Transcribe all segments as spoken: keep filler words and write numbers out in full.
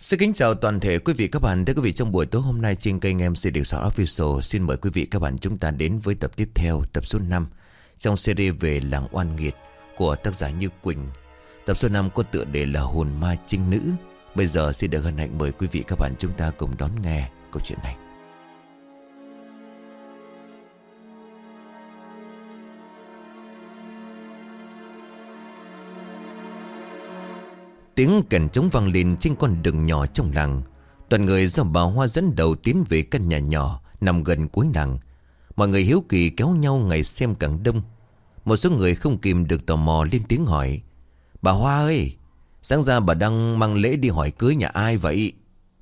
Xin kính chào toàn thể quý vị các bạn. Thưa quý vị, trong buổi tối hôm nay trên kênh em xê Điều sáu Official, xin mời quý vị các bạn chúng ta đến với tập tiếp theo, tập số năm trong series về làng oan nghiệt của tác giả Như Quỳnh. Tập số năm có tựa đề là Hồn Ma Trinh Nữ. Bây giờ xin được hân hạnh mời quý vị các bạn chúng ta cùng đón nghe câu chuyện này. Tiếng kèn trống vang lên trên con đường nhỏ trong làng. Đoàn người do bà Hoa dẫn đầu tiến về căn nhà nhỏ nằm gần cuối làng. Mọi người hiếu kỳ kéo nhau ngày xem càng đông. Một số người không kìm được tò mò lên tiếng hỏi: "Bà Hoa ơi, sáng ra bà đang mang lễ đi hỏi cưới nhà ai vậy?"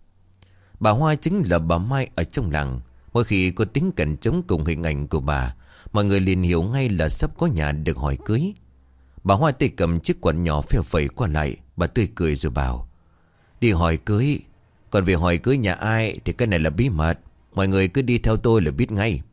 Bà Hoa chính là bà Mai ở trong làng. Mỗi khi có tiếng kèn trống cùng hình ảnh của bà, mọi người liền hiểu ngay là sắp có nhà được hỏi cưới. Bà Hoa tay cầm chiếc quạt nhỏ phèo phẩy qua lại. Bà tươi cười rồi bảo: "Đi hỏi cưới. Còn về hỏi cưới nhà ai thì cái này là bí mật. Mọi người cứ đi theo tôi là biết ngay."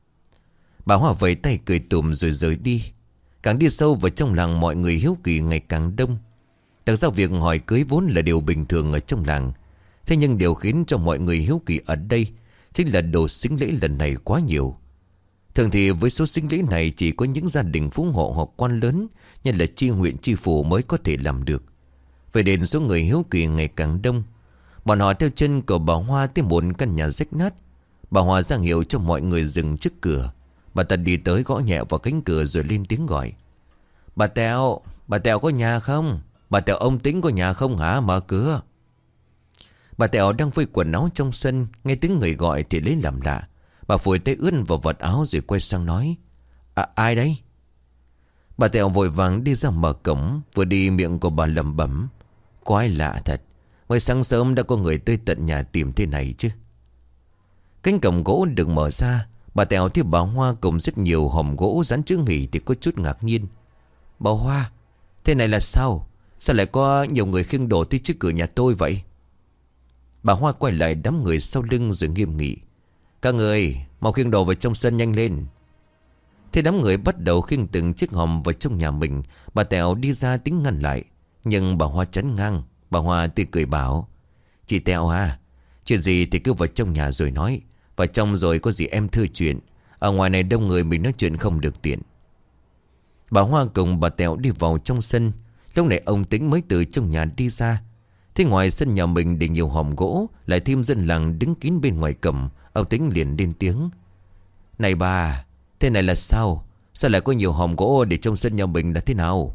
Bà Hoa vẫy tay cười tủm rồi rời đi. Càng đi sâu vào trong làng, mọi người hiếu kỳ ngày càng đông. Thực ra việc hỏi cưới vốn là điều bình thường ở trong làng. Thế nhưng điều khiến cho mọi người hiếu kỳ ở đây chính là đồ sính lễ lần này quá nhiều. Thường thì với số sính lễ này chỉ có những gia đình phú hộ hoặc quan lớn như là chi huyện chi phủ mới có thể làm được. Vậy nên số người hiếu kỳ ngày càng đông. Bọn họ theo chân của bà Hoa tới một căn nhà rách nát. Bà Hoa ra hiệu cho mọi người dừng trước cửa. Bà ta đi tới gõ nhẹ vào cánh cửa rồi lên tiếng gọi: "Bà Tèo, bà Tèo có nhà không? Bà Tèo ông Tính có nhà không hả? Mở cửa." Bà Tèo đang phơi quần áo trong sân, nghe tiếng người gọi thì lấy làm lạ. Bà phủi tay ướt vào vật áo rồi quay sang nói: "À, ai đấy?" Bà Tèo vội vàng đi ra mở cổng. Vừa đi miệng của bà lẩm bẩm: "Quái lạ thật, mới sáng sớm đã có người tới tận nhà tìm thế này chứ." Cánh cổng gỗ được mở ra. Bà Tèo thấy bà Hoa cùng rất nhiều hòm gỗ dán chữ nghỉ thì có chút ngạc nhiên. "Bà Hoa, thế này là sao? Sao lại có nhiều người khiêng đồ tới trước cửa nhà tôi vậy?" Bà Hoa quay lại đám người sau lưng rồi nghiêm nghị: "Các người mau khiêng đồ vào trong sân nhanh lên." Thế đám người bắt đầu khiêng từng chiếc hòm vào trong nhà mình. Bà Tèo đi ra tính ngăn lại, nhưng bà Hoa chắn ngang. Bà Hoa tươi cười bảo: "Chị Tèo à, chuyện gì thì cứ vào trong nhà rồi nói. Vào trong rồi có gì em thưa chuyện. Ở ngoài này đông người mình nói chuyện không được tiện." Bà Hoa cùng bà Tèo đi vào trong sân. Lúc này ông Tính mới từ trong nhà đi ra. Thế ngoài sân nhà mình để nhiều hòm gỗ, lại thêm dân làng đứng kín bên ngoài cổng. Ông Tính liền lên tiếng: "Này bà, thế này là sao? Sao lại có nhiều hòm gỗ để trong sân nhà mình là thế nào?"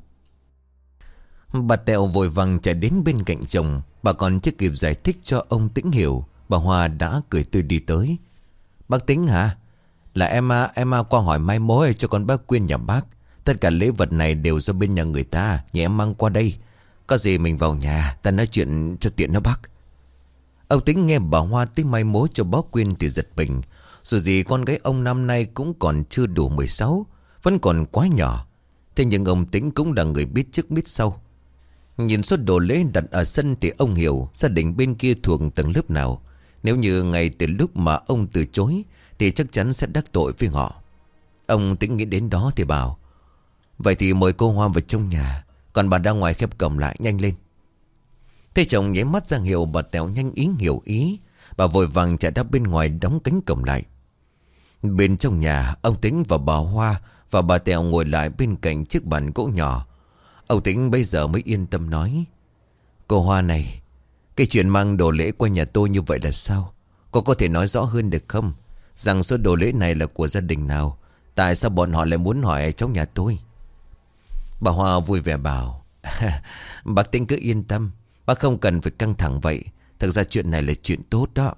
Bà Tèo vội vàng chạy đến bên cạnh chồng. Bà còn chưa kịp giải thích cho ông Tĩnh hiểu, bà Hoa đã cười tươi đi tới: "Bác Tính hả? Là em em qua hỏi mai mối cho con bác Quyên nhà bác. Tất cả lễ vật này đều do bên nhà người ta, nhà em mang qua đây. Có gì mình vào nhà ta nói chuyện cho tiện đó bác." Ông Tính nghe bà Hoa tính mai mối cho bác Quyên thì giật mình. Dù gì con gái ông năm nay cũng còn chưa đủ mười sáu, vẫn còn quá nhỏ. Thế nhưng ông Tính cũng là người biết trước biết sau. Nhìn số đồ lễ đặt ở sân thì ông hiểu gia đình bên kia thuộc tầng lớp nào. Nếu như ngay từ lúc mà ông từ chối thì chắc chắn sẽ đắc tội với họ. Ông Tính nghĩ đến đó thì bảo: "Vậy thì mời cô Hoa vào trong nhà, còn bà ra ngoài khép cổng lại nhanh lên." Thế chồng nháy mắt ra hiệu bà Tèo nhanh ý hiểu ý. Bà vội vàng chạy ra bên ngoài đóng cánh cổng lại. Bên trong nhà, ông Tính và bà Hoa và bà Tèo ngồi lại bên cạnh chiếc bàn gỗ nhỏ. Ông Tính bây giờ mới yên tâm nói: "Cô Hoa này, cái chuyện mang đồ lễ qua nhà tôi như vậy là sao? Cô có thể nói rõ hơn được không? Rằng số đồ lễ này là của gia đình nào? Tại sao bọn họ lại muốn hỏi trong nhà tôi?" Bà Hoa vui vẻ bảo: "Bác Tính cứ yên tâm, bác không cần phải căng thẳng vậy. Thực ra chuyện này là chuyện tốt đó."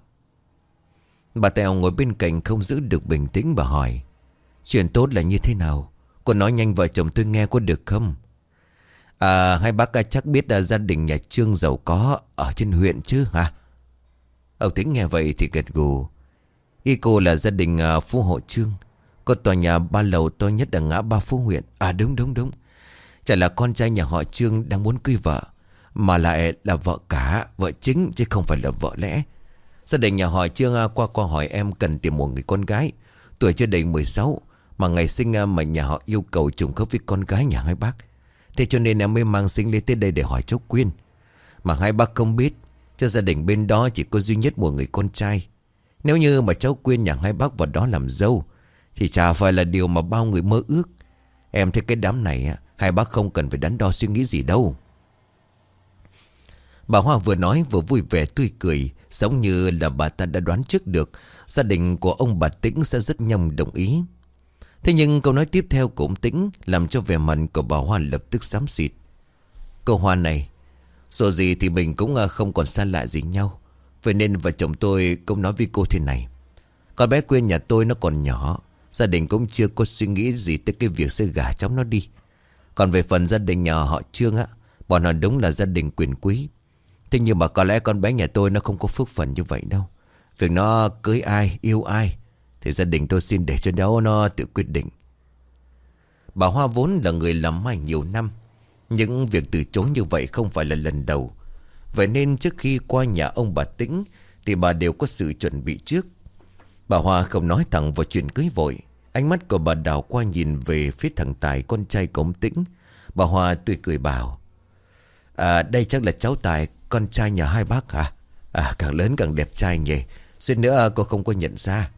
Bà Tèo ngồi bên cạnh không giữ được bình tĩnh, bà hỏi: "Chuyện tốt là như thế nào? Cô nói nhanh vợ chồng tôi nghe có được không?" "À, hai bác chắc biết là gia đình nhà Trương giàu có ở trên huyện chứ hả?" Ông Tính nghe vậy thì gật gù. "Ý cô là gia đình uh, phú hộ Trương, có tòa nhà ba lầu to nhất ở ngã ba phố huyện. À đúng đúng đúng. Chả là con trai nhà họ Trương đang muốn cưới vợ, mà lại là vợ cả, vợ chính chứ không phải là vợ lẽ. Gia đình nhà họ Trương uh, qua qua hỏi em cần tìm một người con gái, tuổi chưa đầy mười sáu, mà ngày sinh uh, mà nhà họ yêu cầu trùng khớp với con gái nhà hai bác. Thế cho nên em mới mang sinh lên tới đây để hỏi cháu Quyên. Mà hai bác không biết, Cho gia đình bên đó chỉ có duy nhất một người con trai. Nếu như mà cháu Quyên nhà hai bác vào đó làm dâu thì chả phải là điều mà bao người mơ ước. Em thấy cái đám này hai bác không cần phải đắn đo suy nghĩ gì đâu. Bà Hoa vừa nói vừa vui vẻ tươi cười, giống như là bà ta đã đoán trước được gia đình của ông bà Tĩnh sẽ rất nhanh đồng ý. Thế nhưng câu nói tiếp theo của ông Tĩnh làm cho vẻ mặt của bà Hoa lập tức xám xịt. Câu Hoa này, dù gì thì mình cũng không còn xa lạ gì nhau. Vậy nên vợ chồng tôi cũng nói với cô thế này: con bé Quyên nhà tôi nó còn nhỏ, gia đình cũng chưa có suy nghĩ gì tới cái việc sẽ gả cháu nó đi. Còn về phần gia đình nhà họ Trương á, bọn họ đúng là gia đình quyền quý. Thế nhưng mà có lẽ con bé nhà tôi nó không có phước phần như vậy đâu. Việc nó cưới ai, yêu ai thì gia đình tôi xin để cho nó nó tự quyết định. Bà Hoa vốn là người làm mai nhiều năm, những việc từ chối như vậy không phải là lần đầu. Vậy nên trước khi qua nhà ông bà Tĩnh thì bà đều có sự chuẩn bị trước. Bà Hoa không nói thẳng vào chuyện cưới vội. Ánh mắt của bà đảo qua nhìn về phía thằng Tài, con trai của ông Tĩnh. Bà Hoa tươi cười bảo: À đây chắc là cháu Tài, con trai nhà hai bác hả? À càng lớn càng đẹp trai nhỉ. Suýt nữa cô không có nhận ra.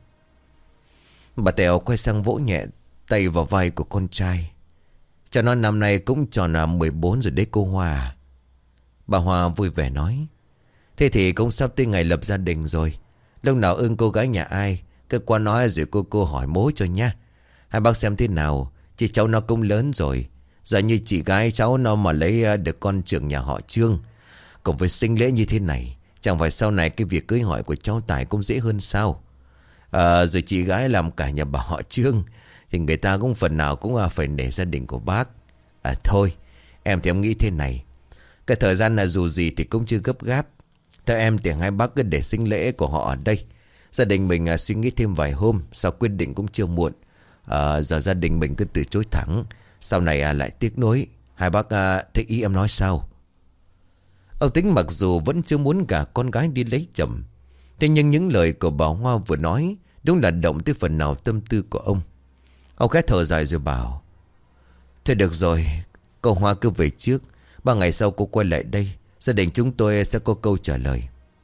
Bà Tèo quay sang vỗ nhẹ tay vào vai của con trai: Cho nó năm nay cũng tròn là mười bốn rồi đấy cô Hoa. Bà Hoa vui vẻ nói: Thế thì cũng sắp tới ngày lập gia đình rồi. Lúc nào ưng cô gái nhà ai cứ qua nói rồi cô cô hỏi mối cho nha. Hai bác xem thế nào. Chị cháu nó cũng lớn rồi. Giờ như chị gái cháu nó mà lấy được con trưởng nhà họ Trương, cùng với sinh lễ như thế này, chẳng phải sau này cái việc cưới hỏi của cháu Tài cũng dễ hơn sao? À, rồi chị gái làm cả nhà bà họ Trương thì người ta cũng phần nào cũng phải nể gia đình của bác. À thôi, em thì em nghĩ thế này. Cái thời gian là dù gì thì cũng chưa gấp gáp. Theo em thì hai bác cứ để sinh lễ của họ ở đây. Gia đình mình à, suy nghĩ thêm vài hôm, sau quyết định cũng chưa muộn. à, Giờ gia đình mình cứ từ chối thẳng, sau này à, lại tiếc nuối. Hai bác à, thích ý em nói sao? Ông Tĩnh mặc dù vẫn chưa muốn gả con gái đi lấy chồng, thế nhưng những lời của bà Hoa vừa nói đúng là động tới phần nào tâm tư của ông. Ông khẽ thở dài rồi bảo: Thôi được rồi, cô Hoa cứ về trước. Ba ngày sau cô quay lại đây, gia đình chúng tôi sẽ có câu trả lời.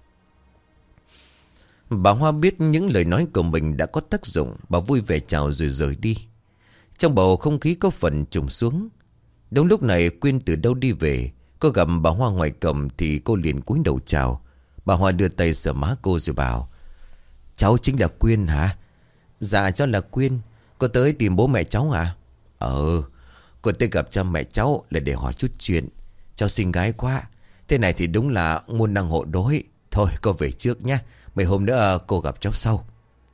Bà Hoa biết những lời nói của mình đã có tác dụng. Bà vui vẻ chào rồi rời đi. Trong bầu không khí có phần trùng xuống. Đúng lúc này Quyên từ đâu đi về. Cô gặp bà Hoa ngoài cổng thì cô liền cúi đầu chào. Bà Hoa đưa tay sờ má cô rồi bảo: Cháu chính là Quyên hả? Dạ cháu là Quyên. Cô tới tìm bố mẹ cháu à? Ờ, cô tới gặp cha mẹ cháu là để hỏi chút chuyện. Cháu xinh gái quá, thế này thì đúng là môn đăng hộ đối. Thôi cô về trước nhé, mấy hôm nữa cô gặp cháu sau.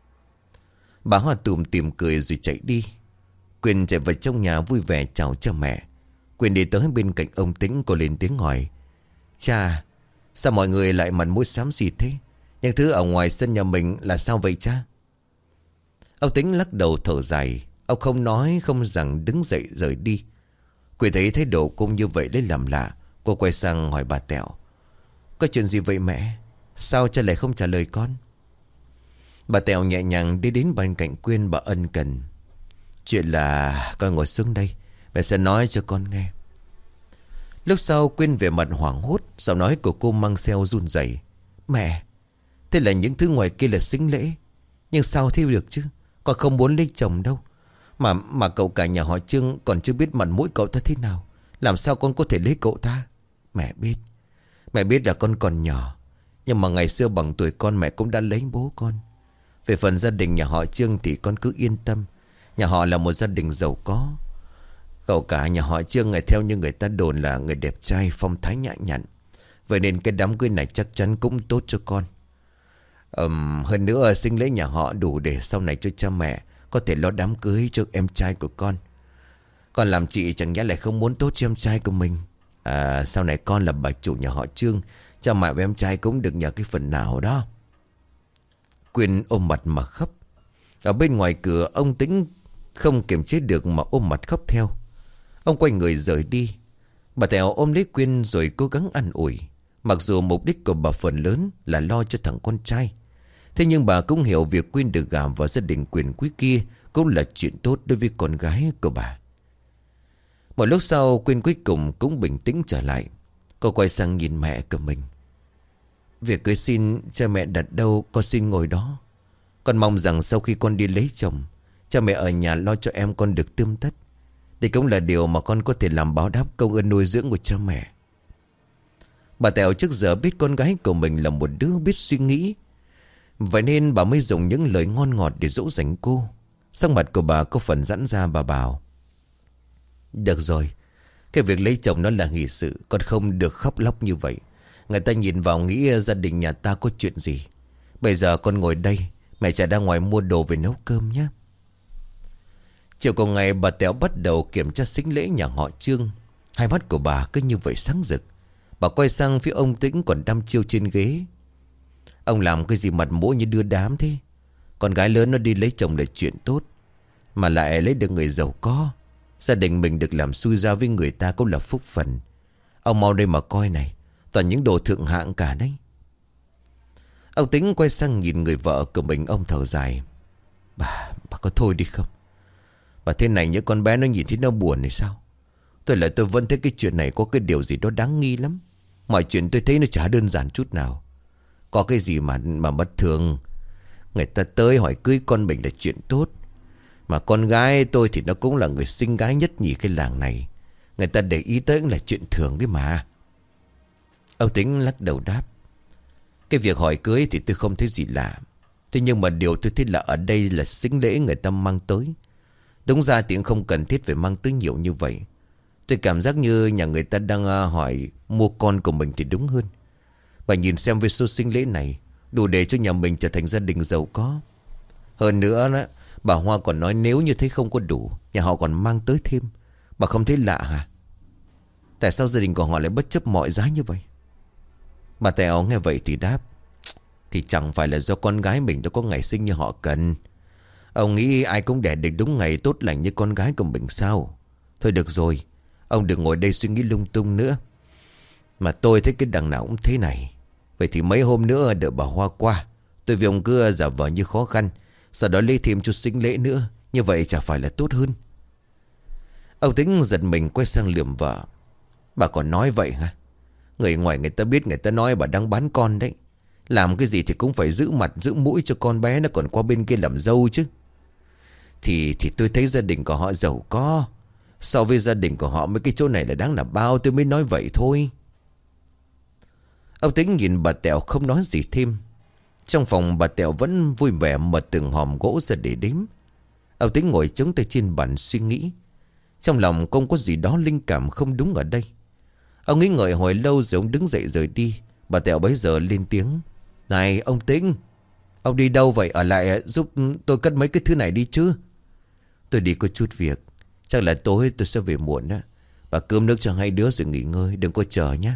Bà Hoa tủm tỉm cười rồi chạy đi. Quyên chạy vào trong nhà vui vẻ chào cha mẹ. Quyên đi tới bên cạnh ông Tĩnh, cô lên tiếng hỏi: Cha, sao mọi người lại mặt mũi xám xịt thế? Những thứ ở ngoài sân nhà mình là sao vậy cha? Ông Tĩnh lắc đầu thở dài. Ông không nói không rằng đứng dậy rời đi. Quyên thấy thái độ cũng như vậy lấy làm lạ. Cô quay sang hỏi bà Tẹo: Có chuyện gì vậy mẹ? Sao cha lại không trả lời con? Bà Tẹo nhẹ nhàng đi đến bên cạnh Quyên, bà ân cần: Chuyện là con ngồi xuống đây, mẹ sẽ nói cho con nghe. Lúc sau Quyên về mặt hoảng hốt, giọng nói của cô mang theo run rẩy: Mẹ, thế là những thứ ngoài kia là sính lễ, nhưng sao thế được chứ? Con không muốn lấy chồng đâu. Mà mà cậu cả nhà họ Trương còn chưa biết mặt mũi cậu ta thế nào, làm sao con có thể lấy cậu ta? Mẹ biết, mẹ biết là con còn nhỏ, nhưng mà ngày xưa bằng tuổi con mẹ cũng đã lấy bố con. Về phần gia đình nhà họ Trương thì con cứ yên tâm. Nhà họ là một gia đình giàu có. Cậu cả nhà họ Trương ngày theo như người ta đồn là người đẹp trai, phong thái nhã nhặn. Vậy nên cái đám cưới này chắc chắn cũng tốt cho con. um, Hơn nữa sinh lễ nhà họ đủ để sau này cho cha mẹ có thể lo đám cưới cho em trai của con. Con làm chị chẳng nhẽ lại không muốn tốt cho em trai của mình. À, sau này con là bà chủ nhà họ Trương, cha mẹ và em trai cũng được nhờ cái phần nào đó. Quyên ôm mặt mà khóc. Ở bên ngoài cửa ông Tĩnh không kiềm chế được mà ôm mặt khóc theo. Ông quay người rời đi. Bà Tèo ôm lấy Quyên rồi cố gắng an ủi. Mặc dù mục đích của bà phần lớn là lo cho thằng con trai, thế nhưng bà cũng hiểu việc Quyên được gả vào gia đình quyền quý kia cũng là chuyện tốt đối với con gái của bà. Một lúc sau Quyên cuối cùng cũng bình tĩnh trở lại. Cô quay sang nhìn mẹ của mình. Việc cưới xin cha mẹ đặt đâu con xin ngồi đó. Con mong rằng sau khi con đi lấy chồng, cha mẹ ở nhà lo cho em con được tươm tất. Đây cũng là điều mà con có thể làm báo đáp công ơn nuôi dưỡng của cha mẹ. Bà Tẹo trước giờ biết con gái của mình là một đứa biết suy nghĩ, vậy nên bà mới dùng những lời ngon ngọt để dỗ dành cô. Sắc mặt của bà có phần giãn ra, bà bảo: Được rồi, cái việc lấy chồng nó là hỷ sự, con không được khóc lóc như vậy. Người ta nhìn vào nghĩ gia đình nhà ta có chuyện gì. Bây giờ con ngồi đây, mẹ chạy ra ngoài mua đồ về nấu cơm nhé. Chiều cùng ngày bà Tẹo bắt đầu kiểm tra sính lễ nhà họ Trương. Hai mắt của bà cứ như vậy sáng rực. Bà quay sang phía ông Tĩnh còn đăm chiêu trên ghế. Ông làm cái gì mặt mũi như đưa đám thế? Con gái lớn nó đi lấy chồng là chuyện tốt, mà lại lấy được người giàu có. Gia đình mình được làm xui ra với người ta cũng là phúc phần. Ông mau đây mà coi này, toàn những đồ thượng hạng cả đấy. Ông Tĩnh quay sang nhìn người vợ của mình, ông thở dài. Bà, bà có thôi đi không? Bà thế này những con bé nó nhìn thấy nó buồn hay sao? Tôi là tôi vẫn thấy cái chuyện này có cái điều gì đó đáng nghi lắm. Mọi chuyện tôi thấy nó chả đơn giản chút nào. Có cái gì mà mà bất thường. Người ta tới hỏi cưới con mình là chuyện tốt, mà con gái tôi thì nó cũng là người xinh gái nhất nhì cái làng này. Người ta để ý tới cũng là chuyện thường đấy mà. Ông Tĩnh lắc đầu đáp: Cái việc hỏi cưới thì tôi không thấy gì lạ. Thế nhưng mà điều tôi thấy là ở đây là sính lễ người ta mang tới. Đúng ra thì cũng không cần thiết phải mang tới nhiều như vậy. Tôi cảm giác như nhà người ta đang hỏi mua con của mình thì đúng hơn. Bà nhìn xem với số sính lễ này đủ để cho nhà mình trở thành gia đình giàu có. Hơn nữa đó, bà Hoa còn nói nếu như thấy không có đủ, nhà họ còn mang tới thêm. Bà không thấy lạ hả? Tại sao gia đình của họ lại bất chấp mọi giá như vậy? Bà Tẹo nghe vậy thì đáp: Thì chẳng phải là do con gái mình đã có ngày sinh như họ cần. Ông nghĩ ai cũng đẻ được đúng ngày tốt lành như con gái của mình sao? Thôi được rồi, ông đừng ngồi đây suy nghĩ lung tung nữa. Mà tôi thấy cái đằng nào cũng thế này. Vậy thì mấy hôm nữa đợi bà Hoa qua, tôi với ông cứ giả vờ như khó khăn, sau đó lấy thêm chút sính lễ nữa. Như vậy chả phải là tốt hơn? Ông Tĩnh giật mình quay sang liềm vợ: Bà còn nói vậy hả? Người ngoài người ta biết người ta nói bà đang bán con đấy. Làm cái gì thì cũng phải giữ mặt giữ mũi cho con bé nó còn qua bên kia làm dâu chứ. Thì thì tôi thấy gia đình của họ giàu có. So với gia đình của họ mấy cái chỗ này là đáng là bao, tôi mới nói vậy thôi. Ông Tĩnh nhìn bà Tẹo không nói gì thêm. Trong phòng bà Tẹo vẫn vui vẻ mở từng hòm gỗ ra để đếm. Ông Tĩnh ngồi chống tay trên bàn suy nghĩ. Trong lòng không có gì đó linh cảm không đúng ở đây. Ông nghĩ ngợi hồi lâu rồi ông đứng dậy rời đi. Bà Tẹo bấy giờ lên tiếng: Này ông Tĩnh, ông đi đâu vậy? Ở lại giúp tôi cất mấy cái thứ này đi chứ. Tôi đi có chút việc, chắc là tối tôi sẽ về muộn đó. Bà cơm nước cho hai đứa rồi nghỉ ngơi, đừng có chờ nhé.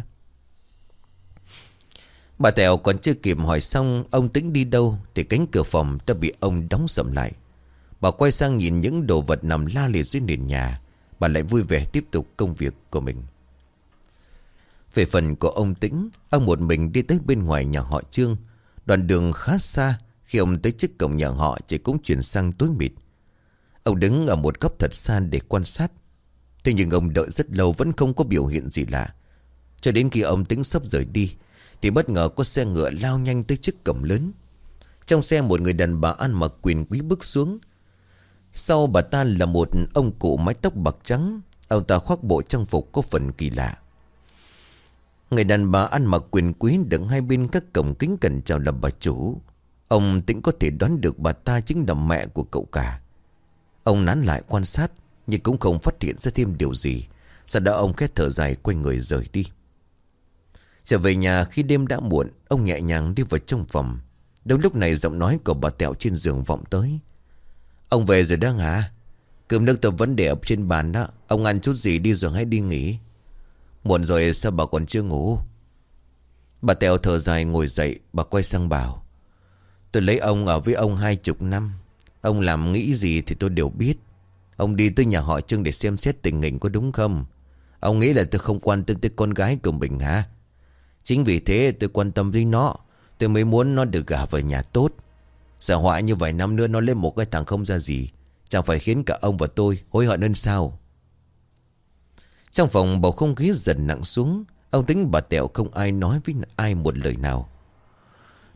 Bà Tẹo còn chưa kịp hỏi xong ông Tĩnh đi đâu thì cánh cửa phòng đã bị ông đóng sầm lại. Bà quay sang nhìn những đồ vật nằm la liệt dưới nền nhà. Bà lại vui vẻ tiếp tục công việc của mình. Về phần của ông Tĩnh, ông một mình đi tới bên ngoài nhà họ Trương. Đoạn đường khá xa. Khi ông tới trước cổng nhà họ chỉ cũng chuyển sang tối mịt. Ông đứng ở một góc thật xa để quan sát. Thế nhưng ông đợi rất lâu vẫn không có biểu hiện gì lạ. Cho đến khi ông Tĩnh sắp rời đi thì bất ngờ có xe ngựa lao nhanh tới trước cổng lớn. Trong xe một người đàn bà ăn mặc quyền quý bước xuống. Sau bà ta là một ông cụ mái tóc bạc trắng. Ông ta khoác bộ trang phục có phần kỳ lạ. Người đàn bà ăn mặc quyền quý đứng hai bên các cổng kính cẩn chào làm bà chủ. Ông Tĩnh có thể đoán được bà ta chính là mẹ của cậu cả. Ông nán lại quan sát nhưng cũng không phát hiện ra thêm điều gì. Sau đó ông khẽ thở dài quay người rời đi. Trở về nhà khi đêm đã muộn, ông nhẹ nhàng đi vào trong phòng. Đúng lúc này giọng nói của bà Tẹo trên giường vọng tới: Ông về rồi đó hả? Cơm nước tôi vẫn để ở trên bàn đó. Ông ăn chút gì đi rồi hãy đi nghỉ. Muộn rồi sao bà còn chưa ngủ? Bà Tẹo thở dài ngồi dậy. Bà quay sang bảo: Tôi lấy ông ở với ông hai chục năm. Ông làm nghĩ gì thì tôi đều biết. Ông đi tới nhà họ Trương để xem xét tình hình có đúng không? Ông nghĩ là tôi không quan tâm tới con gái của mình hả? Chính vì thế tôi quan tâm đến nó. Tôi mới muốn nó được gả vào nhà tốt. Giả họa như vài năm nữa nó lên một cái thằng không ra gì, chẳng phải khiến cả ông và tôi hối hận hơn sao? Trong phòng bầu không khí dần nặng xuống. Ông Tĩnh bà Tẹo không ai nói với ai một lời nào.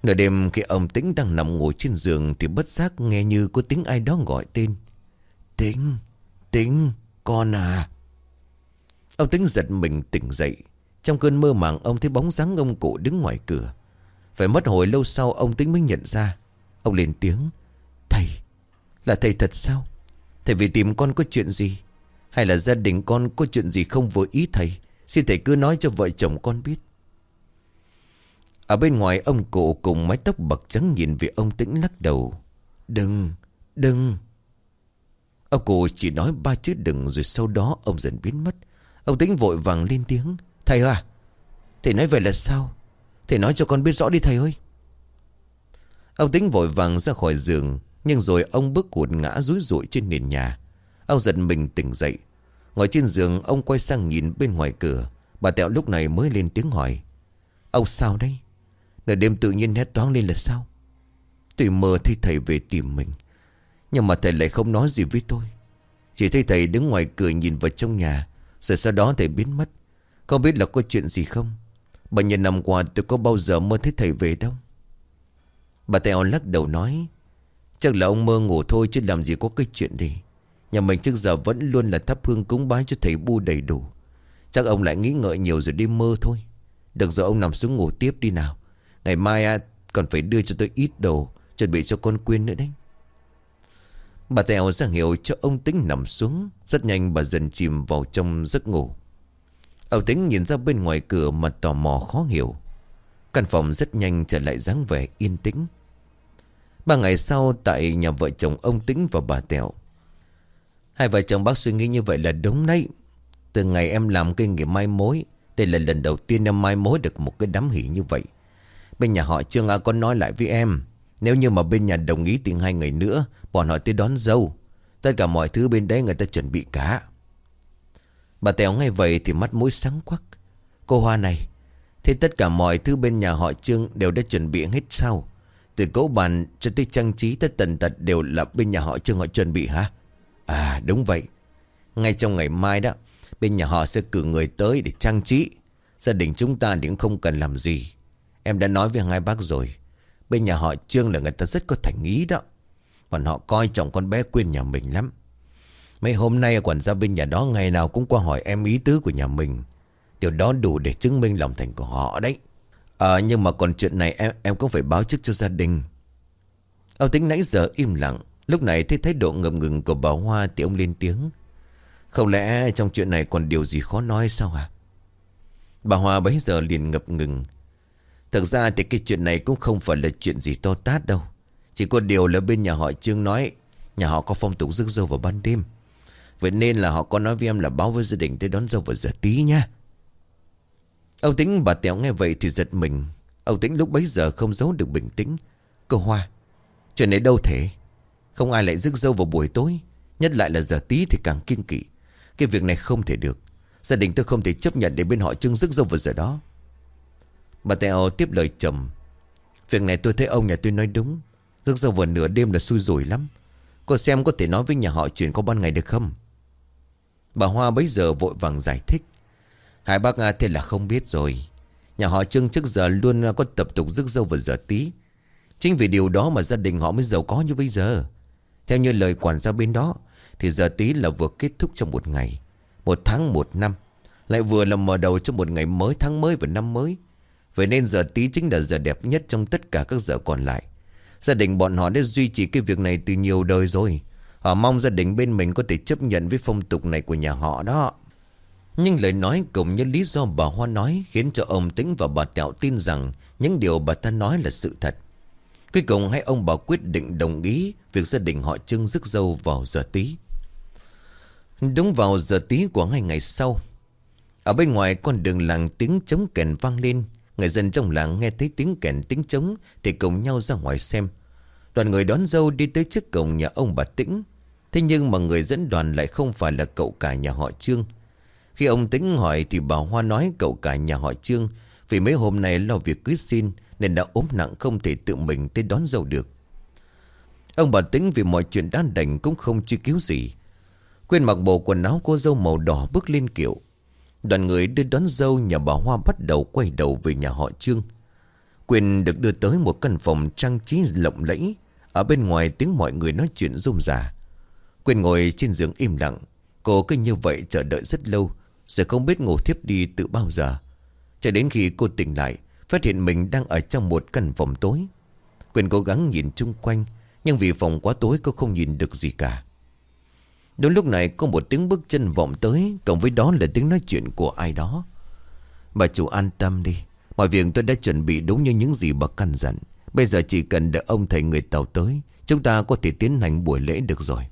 Nửa đêm khi ông Tĩnh đang nằm ngủ trên giường thì bất giác nghe như có tiếng ai đó gọi tên. Tĩnh, Tĩnh, con à. Ông Tĩnh giật mình tỉnh dậy. Trong cơn mơ màng ông thấy bóng dáng ông cụ đứng ngoài cửa. Phải mất hồi lâu sau ông Tĩnh mới nhận ra. Ông lên tiếng. Thầy, là thầy thật sao? Thầy về tìm con có chuyện gì? Hay là gia đình con có chuyện gì không vừa ý thầy? Xin thầy cứ nói cho vợ chồng con biết. Ở bên ngoài ông cụ cùng mái tóc bạc trắng nhìn về ông Tĩnh lắc đầu. Đừng, đừng. Ông cụ chỉ nói ba chữ đừng rồi sau đó ông dần biến mất. Ông Tĩnh vội vàng lên tiếng. Thầy à, thầy nói vậy là sao? Thầy nói cho con biết rõ đi thầy ơi. Ông Tĩnh vội vàng ra khỏi giường. Nhưng rồi ông bước cụt ngã rúi rụi trên nền nhà. Ông giật mình tỉnh dậy. Ngồi trên giường ông quay sang nhìn bên ngoài cửa. Bà Tẹo lúc này mới lên tiếng hỏi. Ông sao đây? Nửa đêm tự nhiên hét toáng lên là sao? Tôi mơ thấy thầy về tìm mình. Nhưng mà thầy lại không nói gì với tôi. Chỉ thấy thầy đứng ngoài cửa nhìn vào trong nhà. Rồi sau đó thầy biến mất. Không biết là có chuyện gì không? Bao nhiêu năm qua tôi có bao giờ mơ thấy thầy về đâu. Bà Tẹo lắc đầu nói. Chắc là ông mơ ngủ thôi chứ làm gì có cái chuyện đi. Nhà mình trước giờ vẫn luôn là thắp hương cúng bái cho thầy Bu đầy đủ. Chắc ông lại nghĩ ngợi nhiều rồi đi mơ thôi. Được rồi, ông nằm xuống ngủ tiếp đi nào. Ngày mai à, còn phải đưa cho tôi ít đồ, chuẩn bị cho con Quyên nữa đấy. Bà Tẹo ra hiệu cho ông Tĩnh nằm xuống. Rất nhanh bà dần chìm vào trong giấc ngủ. Ông Tĩnh nhìn ra bên ngoài cửa mà tò mò khó hiểu. Căn phòng rất nhanh trở lại dáng vẻ yên tĩnh. Ba ngày sau tại nhà vợ chồng ông Tĩnh và bà Tẹo. Hai vợ chồng bác suy nghĩ như vậy là đúng đấy. Từ ngày em làm cái nghề mai mối, đây là lần đầu tiên em mai mối được một cái đám hỷ như vậy. Bên nhà họ Trương à, có nói lại với em, nếu như mà bên nhà đồng ý tìm hai người nữa, bọn họ tới đón dâu. Tất cả mọi thứ bên đấy người ta chuẩn bị cả. Bà Tẹo nghe vậy thì mắt mũi sáng quắc. Cô Hoa này, thế tất cả mọi thứ bên nhà họ Trương đều đã chuẩn bị hết sao? Từ cỗ bàn cho tới trang trí tới tần tật đều là bên nhà họ Trương họ chuẩn bị hả? À đúng vậy. Ngay trong ngày mai đó, bên nhà họ sẽ cử người tới để trang trí. Gia đình chúng ta thì cũng không cần làm gì. Em đã nói với hai bác rồi. Bên nhà họ Trương là người ta rất có thành ý đó. Bọn họ coi trọng con bé Quyên nhà mình lắm. Mấy hôm nay quản gia bên nhà đó ngày nào cũng qua hỏi em ý tứ của nhà mình. Điều đó đủ để chứng minh lòng thành của họ đấy. À nhưng mà còn chuyện này em em cũng phải báo trước cho gia đình. Ông Tĩnh nãy giờ im lặng. Lúc này thấy thái độ ngập ngừng của bà Hoa thì ông lên tiếng. Không lẽ trong chuyện này còn điều gì khó nói sao hả? Bà Hoa bấy giờ liền ngập ngừng. Thực ra thì cái chuyện này cũng không phải là chuyện gì to tát đâu. Chỉ có điều là bên nhà họ Trương nói nhà họ có phong tục rước dâu vào ban đêm. Vậy nên là họ có nói với em là báo với gia đình tới đón dâu vào giờ tí nha. Ông Tĩnh bà Tẹo nghe vậy thì giật mình. Ông Tĩnh lúc bấy giờ không giấu được bình tĩnh. Cô Hoa, chuyện này đâu thể. Không ai lại rước dâu vào buổi tối. Nhất lại là giờ tí thì càng kiêng kỵ. Cái việc này không thể được. Gia đình tôi không thể chấp nhận để bên họ Trương rước dâu vào giờ đó. Bà Tẹo tiếp lời trầm. Việc này tôi thấy ông nhà tôi nói đúng. Rước dâu vào nửa đêm là xui rủi lắm. Cô xem có thể nói với nhà họ chuyện có ban ngày được không? Bà Hoa bấy giờ vội vàng giải thích. Hai bác à, thế là không biết rồi. Nhà họ Trương trước giờ luôn có tập tục rước dâu vào giờ tí. Chính vì điều đó mà gia đình họ mới giàu có như bây giờ. Theo như lời quản gia bên đó thì giờ tí là vừa kết thúc trong một ngày, một tháng một năm, lại vừa là mở đầu cho một ngày mới, tháng mới và năm mới. Vậy nên giờ tí chính là giờ đẹp nhất trong tất cả các giờ còn lại. Gia đình bọn họ đã duy trì cái việc này từ nhiều đời rồi. Họ mong gia đình bên mình có thể chấp nhận với phong tục này của nhà họ đó. Nhưng lời nói cùng như lý do bà Hoa nói khiến cho ông Tĩnh và bà Tẹo tin rằng những điều bà ta nói là sự thật. Cuối cùng hai ông bà quyết định đồng ý việc gia đình họ Trương rước dâu vào giờ tí. Đúng vào giờ tí của hai ngày sau, ở bên ngoài con đường làng tiếng trống kèn vang lên. Người dân trong làng nghe thấy tiếng kèn tiếng trống thì cùng nhau ra ngoài xem. Đoàn người đón dâu đi tới trước cổng nhà ông bà Tĩnh. Thế nhưng mà người dẫn đoàn lại không phải là cậu cả nhà họ Trương. Khi ông Tĩnh hỏi thì bà Hoa nói cậu cả nhà họ Trương vì mấy hôm nay lo việc cưới xin nên đã ốm nặng không thể tự mình tới đón dâu được. Ông bà Tĩnh vì mọi chuyện đã đành cũng không truy cứu gì. Quyên mặc bộ quần áo cô dâu màu đỏ bước lên kiệu. Đoàn người đưa đón dâu nhà bà Hoa bắt đầu quay đầu về nhà họ Trương. Quyền được đưa tới một căn phòng trang trí lộng lẫy. Ở bên ngoài tiếng mọi người nói chuyện rôm rả. Quyền ngồi trên giường im lặng. Cô cứ như vậy chờ đợi rất lâu, rồi không biết ngủ thiếp đi từ bao giờ. Cho đến khi cô tỉnh lại, phát hiện mình đang ở trong một căn phòng tối. Quyền cố gắng nhìn chung quanh, nhưng vì phòng quá tối cô không nhìn được gì cả. Đúng lúc này có một tiếng bước chân vọng tới, cộng với đó là tiếng nói chuyện của ai đó. Bà chủ an tâm đi, mọi việc tôi đã chuẩn bị đúng như những gì bà căn dặn. Bây giờ chỉ cần đợi ông thầy người Tàu tới, chúng ta có thể tiến hành buổi lễ được rồi.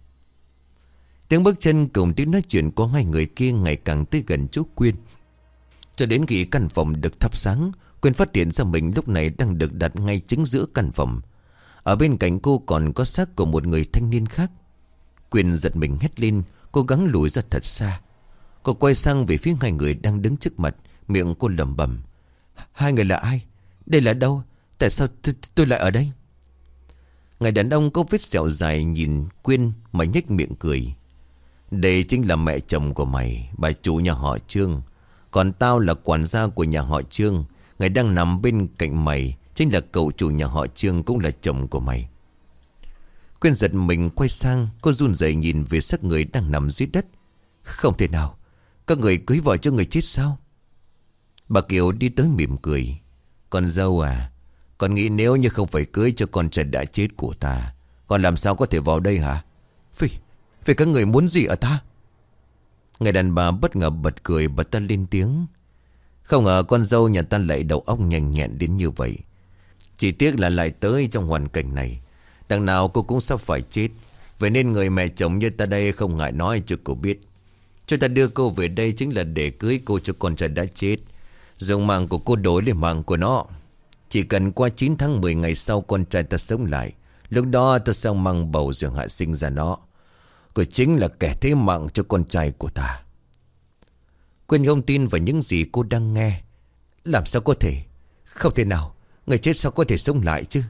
Tiếng bước chân cùng tiếng nói chuyện của hai người kia ngày càng tới gần chỗ Quyên. Cho đến khi căn phòng được thắp sáng, Quyên phát hiện ra mình lúc này đang được đặt ngay chính giữa căn phòng. Ở bên cạnh cô còn có xác của một người thanh niên khác. Quyên giật mình hét lên, cố gắng lùi ra thật xa. Cô quay sang về phía hai người đang đứng trước mặt, miệng cô lẩm bẩm: hai người là ai? Đây là đâu? Tại sao tôi lại ở đây? Người đàn ông có vết sẹo dài nhìn Quyên mà nhếch miệng cười. Đây chính là mẹ chồng của mày, bà chủ nhà họ Trương. Còn tao là quản gia của nhà họ Trương. Người đang nằm bên cạnh mày chính là cậu chủ nhà họ Trương, cũng là chồng của mày. Quyên giật mình quay sang, cô run rẩy nhìn về xác người đang nằm dưới đất. Không thể nào, các người cưới vợ cho người chết sao? Bà Kiều đi tới mỉm cười. Con dâu à, con nghĩ nếu như không phải cưới cho con trai đã chết của ta, con làm sao có thể vào đây hả? Phi, Vì các người muốn gì ở ta? Người đàn bà bất ngờ bật cười, bà ta lên tiếng. Không ngờ con dâu nhà ta lại đầu óc nhanh nhẹn đến như vậy. Chỉ tiếc là lại tới trong hoàn cảnh này. Đằng nào cô cũng sắp phải chết. Vậy nên người mẹ chồng như ta đây không ngại nói cho cô biết. Chúng ta đưa cô về đây chính là để cưới cô cho con trai đã chết, dùng mạng của cô đổi lấy mạng của nó. Chỉ cần qua chín tháng mười ngày sau con trai ta sống lại, lúc đó ta sẽ mang bầu rồi hạ sinh ra nó. Cô chính là kẻ thế mạng cho con trai của ta. Quyên không tin vào những gì cô đang nghe. Làm sao có thể? Không thể nào, người chết sao có thể sống lại chứ?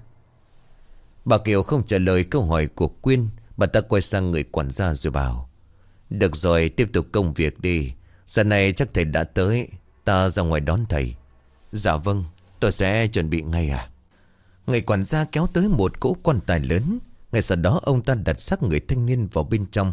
Bà Kiều không trả lời câu hỏi của Quyên. Bà ta quay sang người quản gia rồi bảo: được rồi, tiếp tục công việc đi. Giờ này chắc thầy đã tới, ta ra ngoài đón thầy. Dạ vâng, tôi sẽ chuẩn bị ngay à. Người quản gia kéo tới một cỗ quan tài lớn. Ngay sau đó ông ta đặt xác người thanh niên vào bên trong.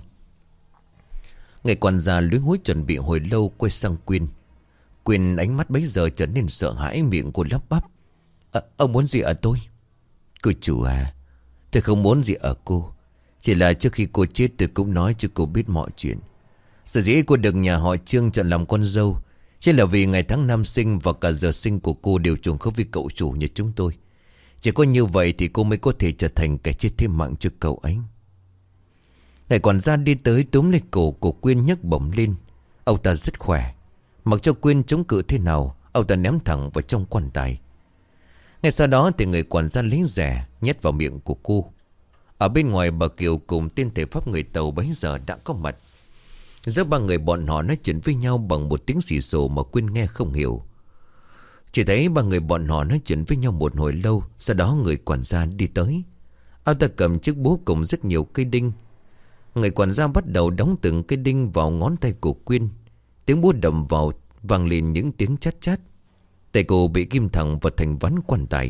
Người quản gia lúi húi chuẩn bị hồi lâu, quay sang Quyên. Quyên ánh mắt bấy giờ trở nên sợ hãi, miệng cô lắp bắp: à, ông muốn gì ở tôi? Cô chủ à, tôi không muốn gì ở cô. Chỉ là trước khi cô chết tôi cũng nói cho cô biết mọi chuyện. Sở dĩ cô được nhà họ Trương chọn làm con dâu chỉ là vì ngày tháng năm sinh và cả giờ sinh của cô đều trùng khớp với cậu chủ như chúng tôi. Chỉ có như vậy thì cô mới có thể trở thành kẻ chết thêm mạng cho cậu ấy. Ngày quản gia đi tới túm lấy cổ của Quyên nhấc bổng lên. Ông ta rất khỏe. Mặc cho Quyên chống cự thế nào, ông ta ném thẳng vào trong quan tài. Ngay sau đó thì người quản gia lấy rẻ nhét vào miệng của cô. Ở bên ngoài bà Kiều cùng tên thể pháp người Tàu bấy giờ đã có mặt. Giữa ba người bọn họ nói chuyện với nhau bằng một tiếng xì xồ mà Quyên nghe không hiểu. Chỉ thấy ba người bọn họ nói chuyện với nhau một hồi lâu. Sau đó người quản gia đi tới. Ông ta cầm chiếc búa cùng rất nhiều cây đinh. Người quản gia bắt đầu đóng từng cây đinh vào ngón tay của Quyên. Tiếng búa đập vào vang lên những tiếng chát chát. Tay cô bị kim thẳng vào thành ván quan tài.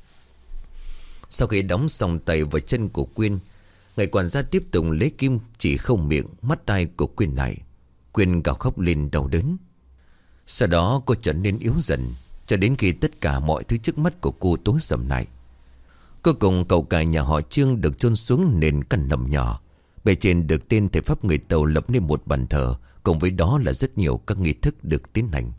Sau khi đóng xong tay vào chân của Quyên, người quản gia tiếp tục lấy kim chỉ không miệng, mắt tai của Quyên lại. Quyên gào khóc lên đau đớn. Sau đó cô trở nên yếu dần, cho đến khi tất cả mọi thứ trước mắt của cô tối sầm lại. Cuối cùng cậu cả nhà họ Trương được chôn xuống nền căn hầm nhỏ. Bề trên được tên thể pháp người Tàu lập nên một bàn thờ, cùng với đó là rất nhiều các nghi thức được tiến hành.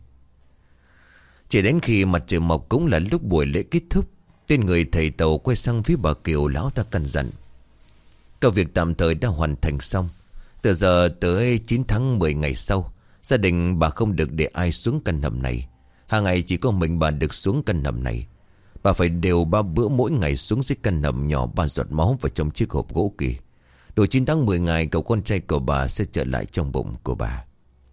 Chỉ đến khi mặt trời mọc cũng là lúc buổi lễ kết thúc. Tên người thầy Tàu quay sang phía bà Kiều, lão ta căn dặn: công việc tạm thời đã hoàn thành xong. Từ giờ tới chín tháng mười ngày sau, gia đình bà không được để ai xuống căn hầm này. Hàng ngày chỉ có mình bà được xuống căn hầm này. Bà phải đều ba bữa mỗi ngày xuống dưới căn hầm nhỏ ba giọt máu vào trong chiếc hộp gỗ kỳ. Đủ chín tháng mười ngày, cậu con trai của bà sẽ trở lại trong bụng của bà.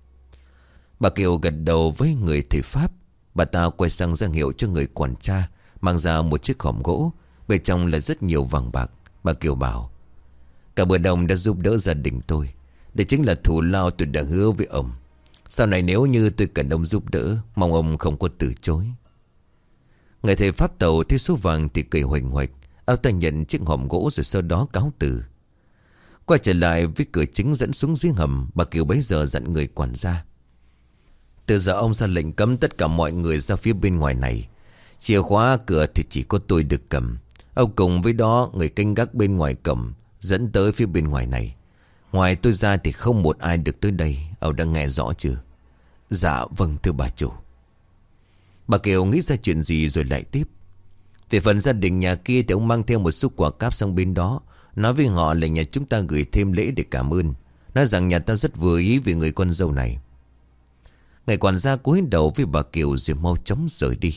Bà Kiều gật đầu với người thầy pháp. Bà ta quay sang ra hiệu cho người quản tra mang ra một chiếc hòm gỗ. Bên trong là rất nhiều vàng bạc. Bà Kiều bảo: cả bữa đồng đã giúp đỡ gia đình tôi. Đây chính là thù lao tôi đã hứa với ông. Sau này nếu như tôi cần ông giúp đỡ, mong ông không có từ chối. Người thầy pháp tàu thấy số vàng thì cười hoành hoạch. Ông ta nhận chiếc hòm gỗ rồi sau đó cáo từ. Quay trở lại với cửa chính dẫn xuống dưới hầm, bà Kiều bấy giờ dặn người quản gia: từ giờ ông ra lệnh cấm tất cả mọi người ra phía bên ngoài này. Chìa khóa cửa thì chỉ có tôi được cầm. Ông cùng với đó người canh gác bên ngoài cổng dẫn tới phía bên ngoài này. Ngoài tôi ra thì không một ai được tới đây. Ông đã nghe rõ chưa? Dạ vâng thưa bà chủ. Bà Kiều nghĩ ra chuyện gì rồi lại tiếp: về phần gia đình nhà kia thì ông mang theo một số quà cáp sang bên đó, nói với họ là nhà chúng ta gửi thêm lễ để cảm ơn, nói rằng nhà ta rất vừa ý về người con dâu này. Người quản gia cúi đầu với bà Kiều rồi mau chóng rời đi.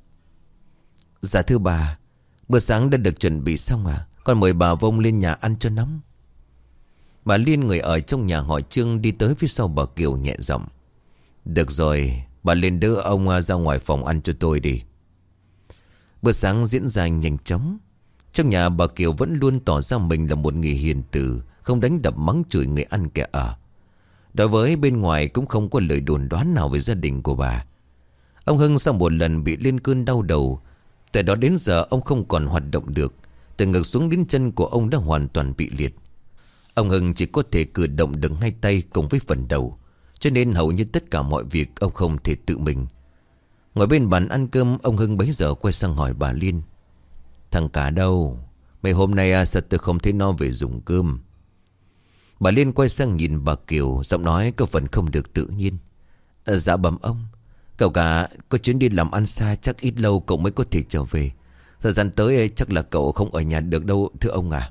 Dạ thưa bà, bữa sáng đã được chuẩn bị xong à? Con mời bà Vông lên nhà ăn cho nóng. Bà Liên, người ở trong nhà họ Trương, đi tới phía sau bà Kiều nhẹ giọng: được rồi, bà lên đỡ ông ra ngoài phòng ăn cho tôi đi. Bữa sáng diễn ra nhanh chóng. Trong nhà bà Kiều vẫn luôn tỏ ra mình là một người hiền từ, không đánh đập mắng chửi người ăn kẻ ở. Đối với bên ngoài cũng không có lời đồn đoán nào về gia đình của bà. Ông Hưng sau một lần bị lên cơn đau đầu, từ đó đến giờ ông không còn hoạt động được. Từ ngực xuống đến chân của ông đã hoàn toàn bị liệt. Ông Hưng chỉ có thể cử động được hai tay cùng với phần đầu, cho nên hầu như tất cả mọi việc ông không thể tự mình. Ngồi bên bàn ăn cơm, ông Hưng bấy giờ quay sang hỏi bà Liên: thằng Cả đâu? Mấy hôm nay à, sao tôi không thấy nó về dùng cơm? Bà Liên quay sang nhìn bà Kiều, giọng nói có phần không được tự nhiên. À, dạ bẩm ông, cậu Cả có chuyến đi làm ăn xa, chắc ít lâu cậu mới có thể trở về. Thời gian tới chắc là cậu không ở nhà được đâu thưa ông à.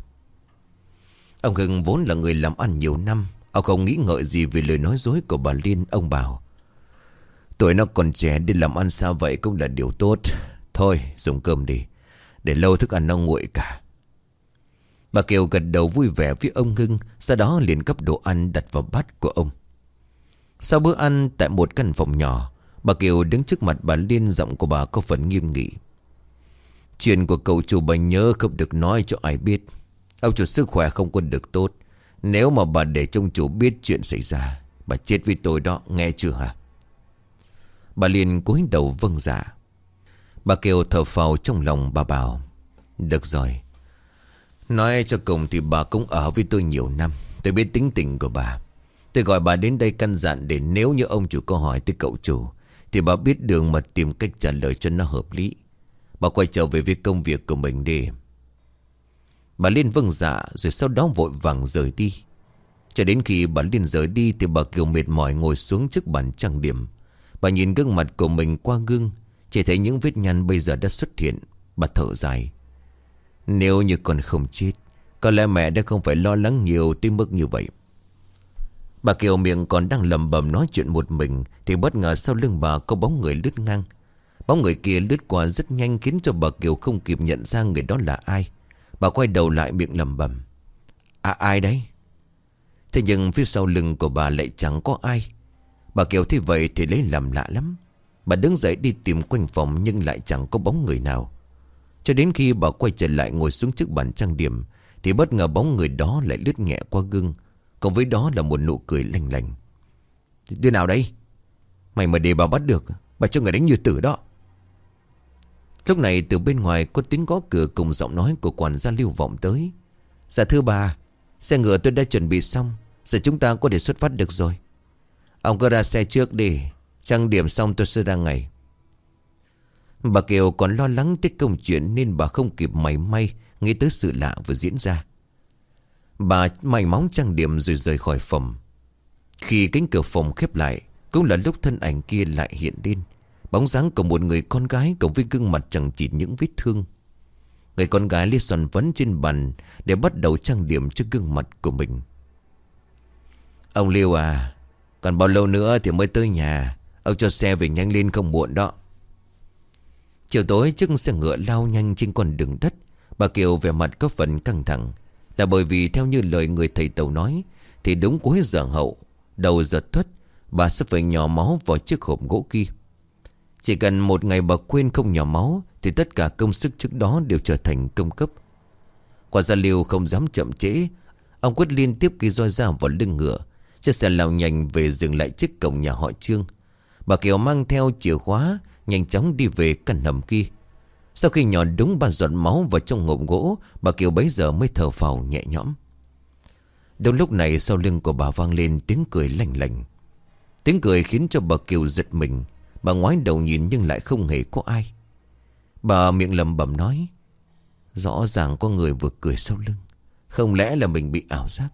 Ông Hưng vốn là người làm ăn nhiều năm, ông không nghĩ ngợi gì về lời nói dối của bà Liên. Ông bảo: tuổi nó còn trẻ, đi làm ăn xa vậy cũng là điều tốt. Thôi dùng cơm đi, để lâu thức ăn nó nguội cả. Bà Kiều gật đầu vui vẻ với ông Hưng, sau đó liền gắp đồ ăn đặt vào bát của ông. Sau bữa ăn tại một căn phòng nhỏ, bà Kiều đứng trước mặt bà Liên, giọng của bà có phần nghiêm nghị: chuyện của cậu chủ bà nhớ không được nói cho ai biết. Ông chủ sức khỏe không có được tốt, nếu mà bà để trông chủ biết chuyện xảy ra, bà chết với tôi đó, nghe chưa hả? Bà Liên cúi đầu vâng dạ. Bà Kiều thở phào trong lòng, bà bảo: được rồi. Nói cho cùng thì bà cũng ở với tôi nhiều năm, tôi biết tính tình của bà. Tôi gọi bà đến đây căn dặn để nếu như ông chủ có hỏi tới cậu chủ thì bà biết đường mà tìm cách trả lời cho nó hợp lý. Bà quay trở về với công việc của mình đi. Bà Liên vâng dạ rồi sau đó vội vàng rời đi. Cho đến khi bà Liên rời đi thì bà Kiều mệt mỏi ngồi xuống trước bàn trang điểm. Bà nhìn gương mặt của mình qua gương, chỉ thấy những vết nhăn bây giờ đã xuất hiện. Bà thở dài: nếu như còn không chết, có lẽ mẹ đã không phải lo lắng nhiều tới mức như vậy. Bà Kiều miệng còn đang lẩm bẩm nói chuyện một mình thì bất ngờ sau lưng bà có bóng người lướt ngang. Bóng người kia lướt qua rất nhanh, khiến cho bà Kiều không kịp nhận ra người đó là ai. Bà quay đầu lại miệng lẩm bẩm: à, ai đấy? Thế nhưng phía sau lưng của bà lại chẳng có ai. Bà Kiều thấy vậy thì lấy làm lạ lắm. Bà đứng dậy đi tìm quanh phòng nhưng lại chẳng có bóng người nào. Cho đến khi bà quay trở lại ngồi xuống trước bàn trang điểm thì bất ngờ bóng người đó lại lướt nhẹ qua gương, cùng với đó là một nụ cười lanh lành. Đứa nào đây? Mày mà để bà bắt được, bà cho người đánh như tử đó. Lúc này từ bên ngoài có tiếng gõ cửa cùng giọng nói của quản gia Lưu vọng tới: dạ thưa bà, xe ngựa tôi đã chuẩn bị xong, giờ chúng ta có thể xuất phát được rồi. Ông cứ ra xe trước đi, trang điểm xong tôi sẽ ra ngay. Bà Kiều còn lo lắng tới công chuyện nên bà không kịp mảy may nghĩ tới sự lạ vừa diễn ra. Bà mày móng trang điểm rồi rời khỏi phòng. Khi cánh cửa phòng khép lại cũng là lúc thân ảnh kia lại hiện lên, bóng dáng của một người con gái cùng với gương mặt chẳng chịt những vết thương. Người con gái lấy son phấn trên bàn để bắt đầu trang điểm cho gương mặt của mình. Ông Liêu à, còn bao lâu nữa thì mới tới nhà? Ông cho xe về nhanh lên không muộn đó. Chiều tối chiếc xe ngựa lao nhanh trên con đường đất. Bà Kiều vẻ mặt có phần căng thẳng, là bởi vì theo như lời người thầy tàu nói thì đúng cuối giờ hậu, đầu giờ tuất, bà sẽ phải nhỏ máu vào chiếc hộp gỗ kia. Chỉ cần một ngày bà quên không nhỏ máu thì tất cả công sức trước đó đều trở thành công cấp. Quản gia Liêu không dám chậm trễ. Ông quất liên tiếp ghi roi dao vào lưng ngựa. Chiếc xe lao nhanh về dừng lại trước cổng nhà họ Trương. Bà Kiều mang theo chìa khóa nhanh chóng đi về căn hầm kia. Sau khi nhỏ đúng ba giọt máu vào trong hộp gỗ, bà Kiều bấy giờ mới thở phào nhẹ nhõm. Đúng lúc này sau lưng của bà vang lên tiếng cười lành lành. Tiếng cười khiến cho bà Kiều giật mình. Bà ngoái đầu nhìn nhưng lại không hề có ai. Bà miệng lẩm bẩm nói: rõ ràng có người vừa cười sau lưng. Không lẽ là mình bị ảo giác?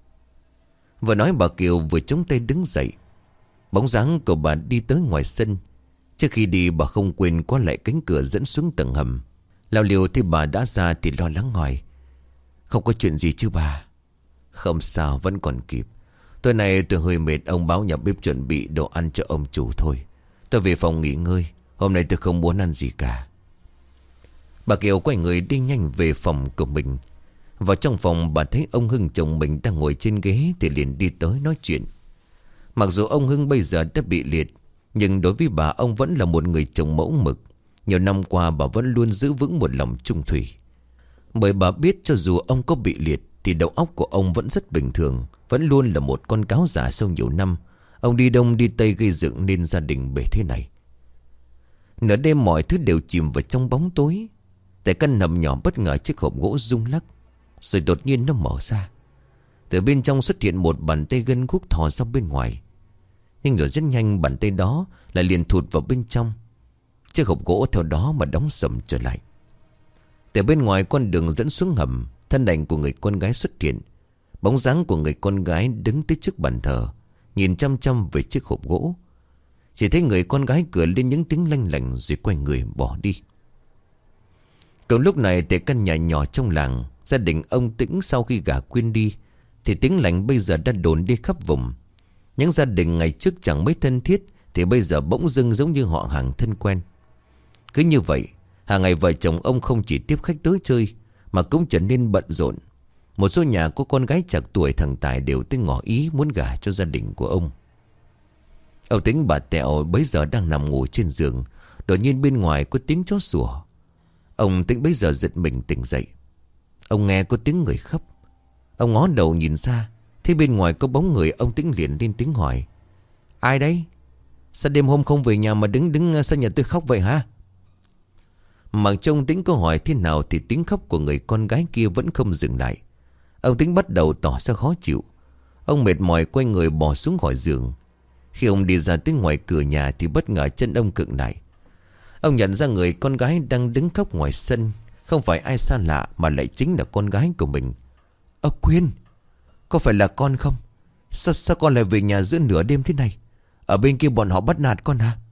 Vừa nói bà Kiều vừa chống tay đứng dậy. Bóng dáng của bà đi tới ngoài sân. Trước khi đi bà không quên qua lại cánh cửa dẫn xuống tầng hầm. Lao liều thì bà đã ra thì lo lắng hỏi: không có chuyện gì chứ bà? Không sao, vẫn còn kịp. Tối nay tôi hơi mệt, ông báo nhà bếp chuẩn bị đồ ăn cho ông chủ thôi. Tôi về phòng nghỉ ngơi. Hôm nay tôi không muốn ăn gì cả. Bà Kiều quay người đi nhanh về phòng của mình. Vào trong phòng bà thấy ông Hưng chồng mình đang ngồi trên ghế thì liền đi tới nói chuyện. Mặc dù ông Hưng bây giờ đã bị liệt, nhưng đối với bà ông vẫn là một người chồng mẫu mực. Nhiều năm qua bà vẫn luôn giữ vững một lòng trung thủy. Bởi bà biết cho dù ông có bị liệt thì đầu óc của ông vẫn rất bình thường, vẫn luôn là một con cáo già sau nhiều năm. Ông đi đông đi tây gây dựng nên gia đình bề thế này. Nửa đêm mọi thứ đều chìm vào trong bóng tối. Tại căn hầm nhỏ bất ngờ chiếc hộp gỗ rung lắc, rồi đột nhiên nó mở ra. Từ bên trong xuất hiện một bàn tay gân guốc thò ra bên ngoài. Nhưng rồi rất nhanh bàn tay đó lại liền thụt vào bên trong. Chiếc hộp gỗ theo đó mà đóng sầm trở lại. Từ bên ngoài con đường dẫn xuống hầm, thân ảnh của người con gái xuất hiện. Bóng dáng của người con gái đứng tới trước bàn thờ, nhìn chăm chăm về chiếc hộp gỗ. Chỉ thấy người con gái cười lên những tiếng lanh lảnh rồi quay người bỏ đi. Cùng lúc này tại căn nhà nhỏ trong làng, gia đình ông Tĩnh sau khi gả Quyên đi thì tiếng lành bây giờ đã đồn đi khắp vùng. Những gia đình ngày trước chẳng mấy thân thiết thì bây giờ bỗng dưng giống như họ hàng thân quen. Cứ như vậy, hàng ngày vợ chồng ông không chỉ tiếp khách tới chơi mà cũng trở nên bận rộn. Một số nhà có con gái chạc tuổi thằng Tài đều tới ngỏ ý muốn gả cho gia đình của ông. Ông Tĩnh bà Tẹo bấy giờ đang nằm ngủ trên giường, đột nhiên bên ngoài có tiếng chó sủa. Ông Tĩnh bấy giờ giật mình tỉnh dậy. Ông nghe có tiếng người khóc. Ông ngó đầu nhìn ra, thấy bên ngoài có bóng người. Ông Tĩnh liền lên tiếng hỏi: ai đấy? Sao đêm hôm không về nhà mà đứng đứng sau nhà tôi khóc vậy hả? Mặc cho ông Tĩnh có hỏi thế nào thì tiếng khóc của người con gái kia vẫn không dừng lại. Ông Tĩnh bắt đầu tỏ ra khó chịu. Ông mệt mỏi quay người bò xuống khỏi giường. Khi ông đi ra tới ngoài cửa nhà thì bất ngờ chân ông khựng lại. Ông nhận ra người con gái đang đứng khóc ngoài sân không phải ai xa lạ mà lại chính là con gái của mình. Ơ Quyên, có phải là con không? Sao, sao con lại về nhà giữa nửa đêm thế này? Ở bên kia bọn họ bắt nạt con hả?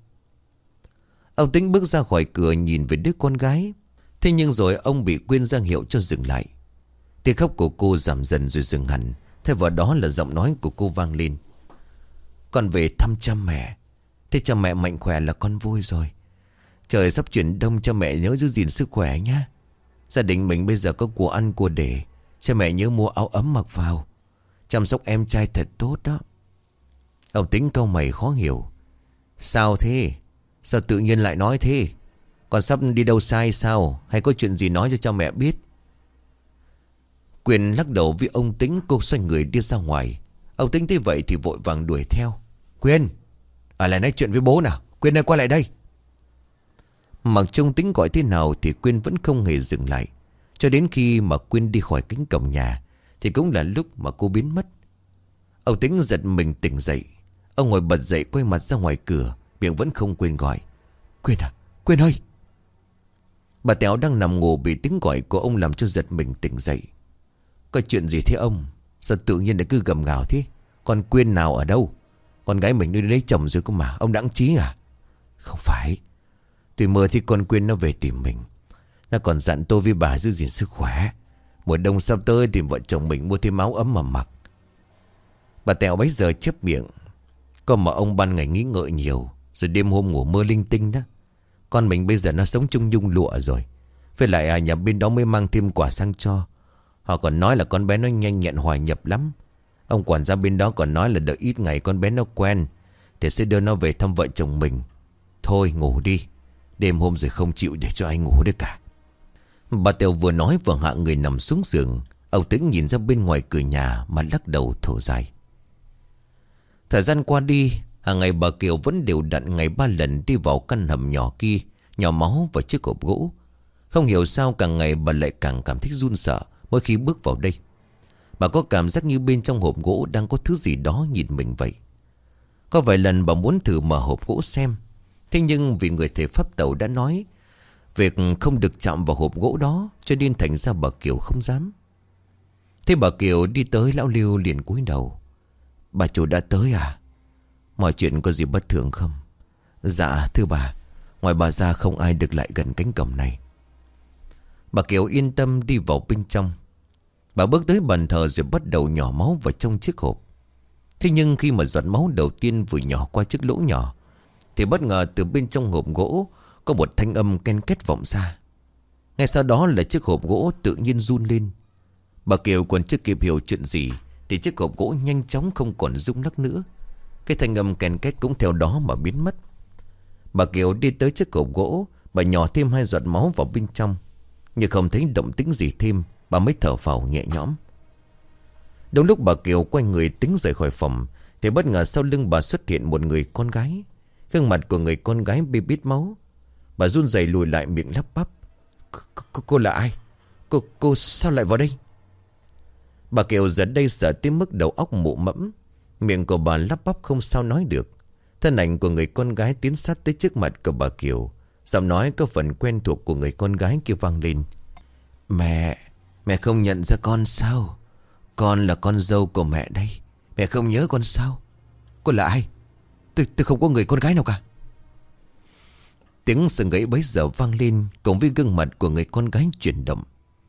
Ông Tĩnh bước ra khỏi cửa nhìn về đứa con gái. Thế nhưng rồi ông bị Quyên ra hiệu cho dừng lại. Tiếng khóc của cô giảm dần rồi dừng hẳn. Thay vào đó là giọng nói của cô vang lên: con về thăm cha mẹ. Thế cha mẹ mạnh khỏe là con vui rồi. Trời sắp chuyển đông, cha mẹ nhớ giữ gìn sức khỏe nhá. Gia đình mình bây giờ có của ăn của để. Cha mẹ nhớ mua áo ấm mặc vào. Chăm sóc em trai thật tốt đó. Ông Tĩnh cau mày khó hiểu. Sao thế? Sao tự nhiên lại nói thế? Con sắp đi đâu sai sao? Hay có chuyện gì nói cho cha mẹ biết? Quyên lắc đầu với ông Tĩnh. Cô xoay người đi ra ngoài. Ông Tĩnh thấy vậy thì vội vàng đuổi theo. Quyên, ở lại nói chuyện với bố nào. Quyên ơi, qua lại đây. Mặc trông Tĩnh gọi thế nào thì Quyên vẫn không hề dừng lại. Cho đến khi mà Quyên đi khỏi cánh cổng nhà thì cũng là lúc mà cô biến mất. Ông Tĩnh giật mình tỉnh dậy. Ông ngồi bật dậy quay mặt ra ngoài cửa, miệng vẫn không quên gọi: Quyên à, Quyên ơi. Bà Tẹo đang nằm ngủ bị tiếng gọi của ông làm cho giật mình tỉnh dậy. Có chuyện gì thế ông? Sao tự nhiên lại cứ gầm gào thế? Con Quyên nào ở đâu? Con gái mình đi lấy chồng rồi cơ mà. Ông đãng trí à? Không phải. Tôi mơ thì con Quyên nó về tìm mình. Nó còn dặn tôi với bà giữ gìn sức khỏe. Mùa đông sắp tới thì vợ chồng mình mua thêm áo ấm mà mặc. Bà Tẹo bấy giờ chép miệng. Còn mà ông ban ngày nghĩ ngợi nhiều, rồi đêm hôm ngủ mơ linh tinh đó. Con mình bây giờ nó sống chung nhung lụa rồi. Với lại à, nhà bên đó mới mang thêm quà sang cho. Họ còn nói là con bé nó nhanh nhẹn hòa nhập lắm. Ông quản gia bên đó còn nói là đợi ít ngày con bé nó quen thì sẽ đưa nó về thăm vợ chồng mình. Thôi ngủ đi. Đêm hôm rồi không chịu để cho ai ngủ đấy cả. Bà Tèo vừa nói vừa hạ người nằm xuống giường. Ông Tĩnh nhìn ra bên ngoài cửa nhà mà lắc đầu thở dài. Thời gian qua đi, hàng ngày bà Kiều vẫn đều đặn ngày ba lần đi vào căn hầm nhỏ kia, nhỏ máu vào chiếc hộp gỗ. Không hiểu sao càng ngày bà lại càng cảm thấy run sợ mỗi khi bước vào đây. Bà có cảm giác như bên trong hộp gỗ đang có thứ gì đó nhìn mình vậy. Có vài lần bà muốn thử mở hộp gỗ xem. Thế nhưng vì người thầy pháp tẩu đã nói việc không được chạm vào hộp gỗ đó, cho nên thành ra bà Kiều không dám. Thế bà Kiều đi tới, lão Lưu liền cúi đầu. Bà chủ đã tới à? Mọi chuyện có gì bất thường không? Dạ thưa bà, ngoài bà ra không ai được lại gần cánh cổng này. Bà Kiều yên tâm đi vào bên trong. Bà bước tới bàn thờ rồi bắt đầu nhỏ máu vào trong chiếc hộp. Thế nhưng khi mà giọt máu đầu tiên vừa nhỏ qua chiếc lỗ nhỏ, thì bất ngờ từ bên trong hộp gỗ có một thanh âm ken két vọng ra. Ngay sau đó là chiếc hộp gỗ tự nhiên run lên. Bà Kiều còn chưa kịp hiểu chuyện gì thì chiếc hộp gỗ nhanh chóng không còn rung lắc nữa. Cái thanh âm ken két cũng theo đó mà biến mất. Bà Kiều đi tới chiếc hộp gỗ, bà nhỏ thêm hai giọt máu vào bên trong. Nhưng không thấy động tĩnh gì thêm, bà mới thở phào nhẹ nhõm. Đúng lúc bà Kiều quay người tính rời khỏi phòng, thì bất ngờ sau lưng bà xuất hiện một người con gái. Gương mặt của người con gái bê bít máu. Bà run rẩy lùi lại miệng lắp bắp. Cô, cô là ai? Cô, cô sao lại vào đây? Bà Kiều giờ đây sợ tới mức đầu óc mụ mẫm. Miệng của bà lắp bắp không sao nói được. Thân ảnh của người con gái tiến sát tới trước mặt của bà Kiều. Giọng nói có phần quen thuộc của người con gái kia vang lên. Mẹ, mẹ không nhận ra con sao? Con là con dâu của mẹ đây. Mẹ không nhớ con sao? Cô là ai? Tôi, tôi không có người con gái nào cả. Tiếng sừng gãy bấy giờ vang lên cùng với gương mặt của người con gái chuyển động.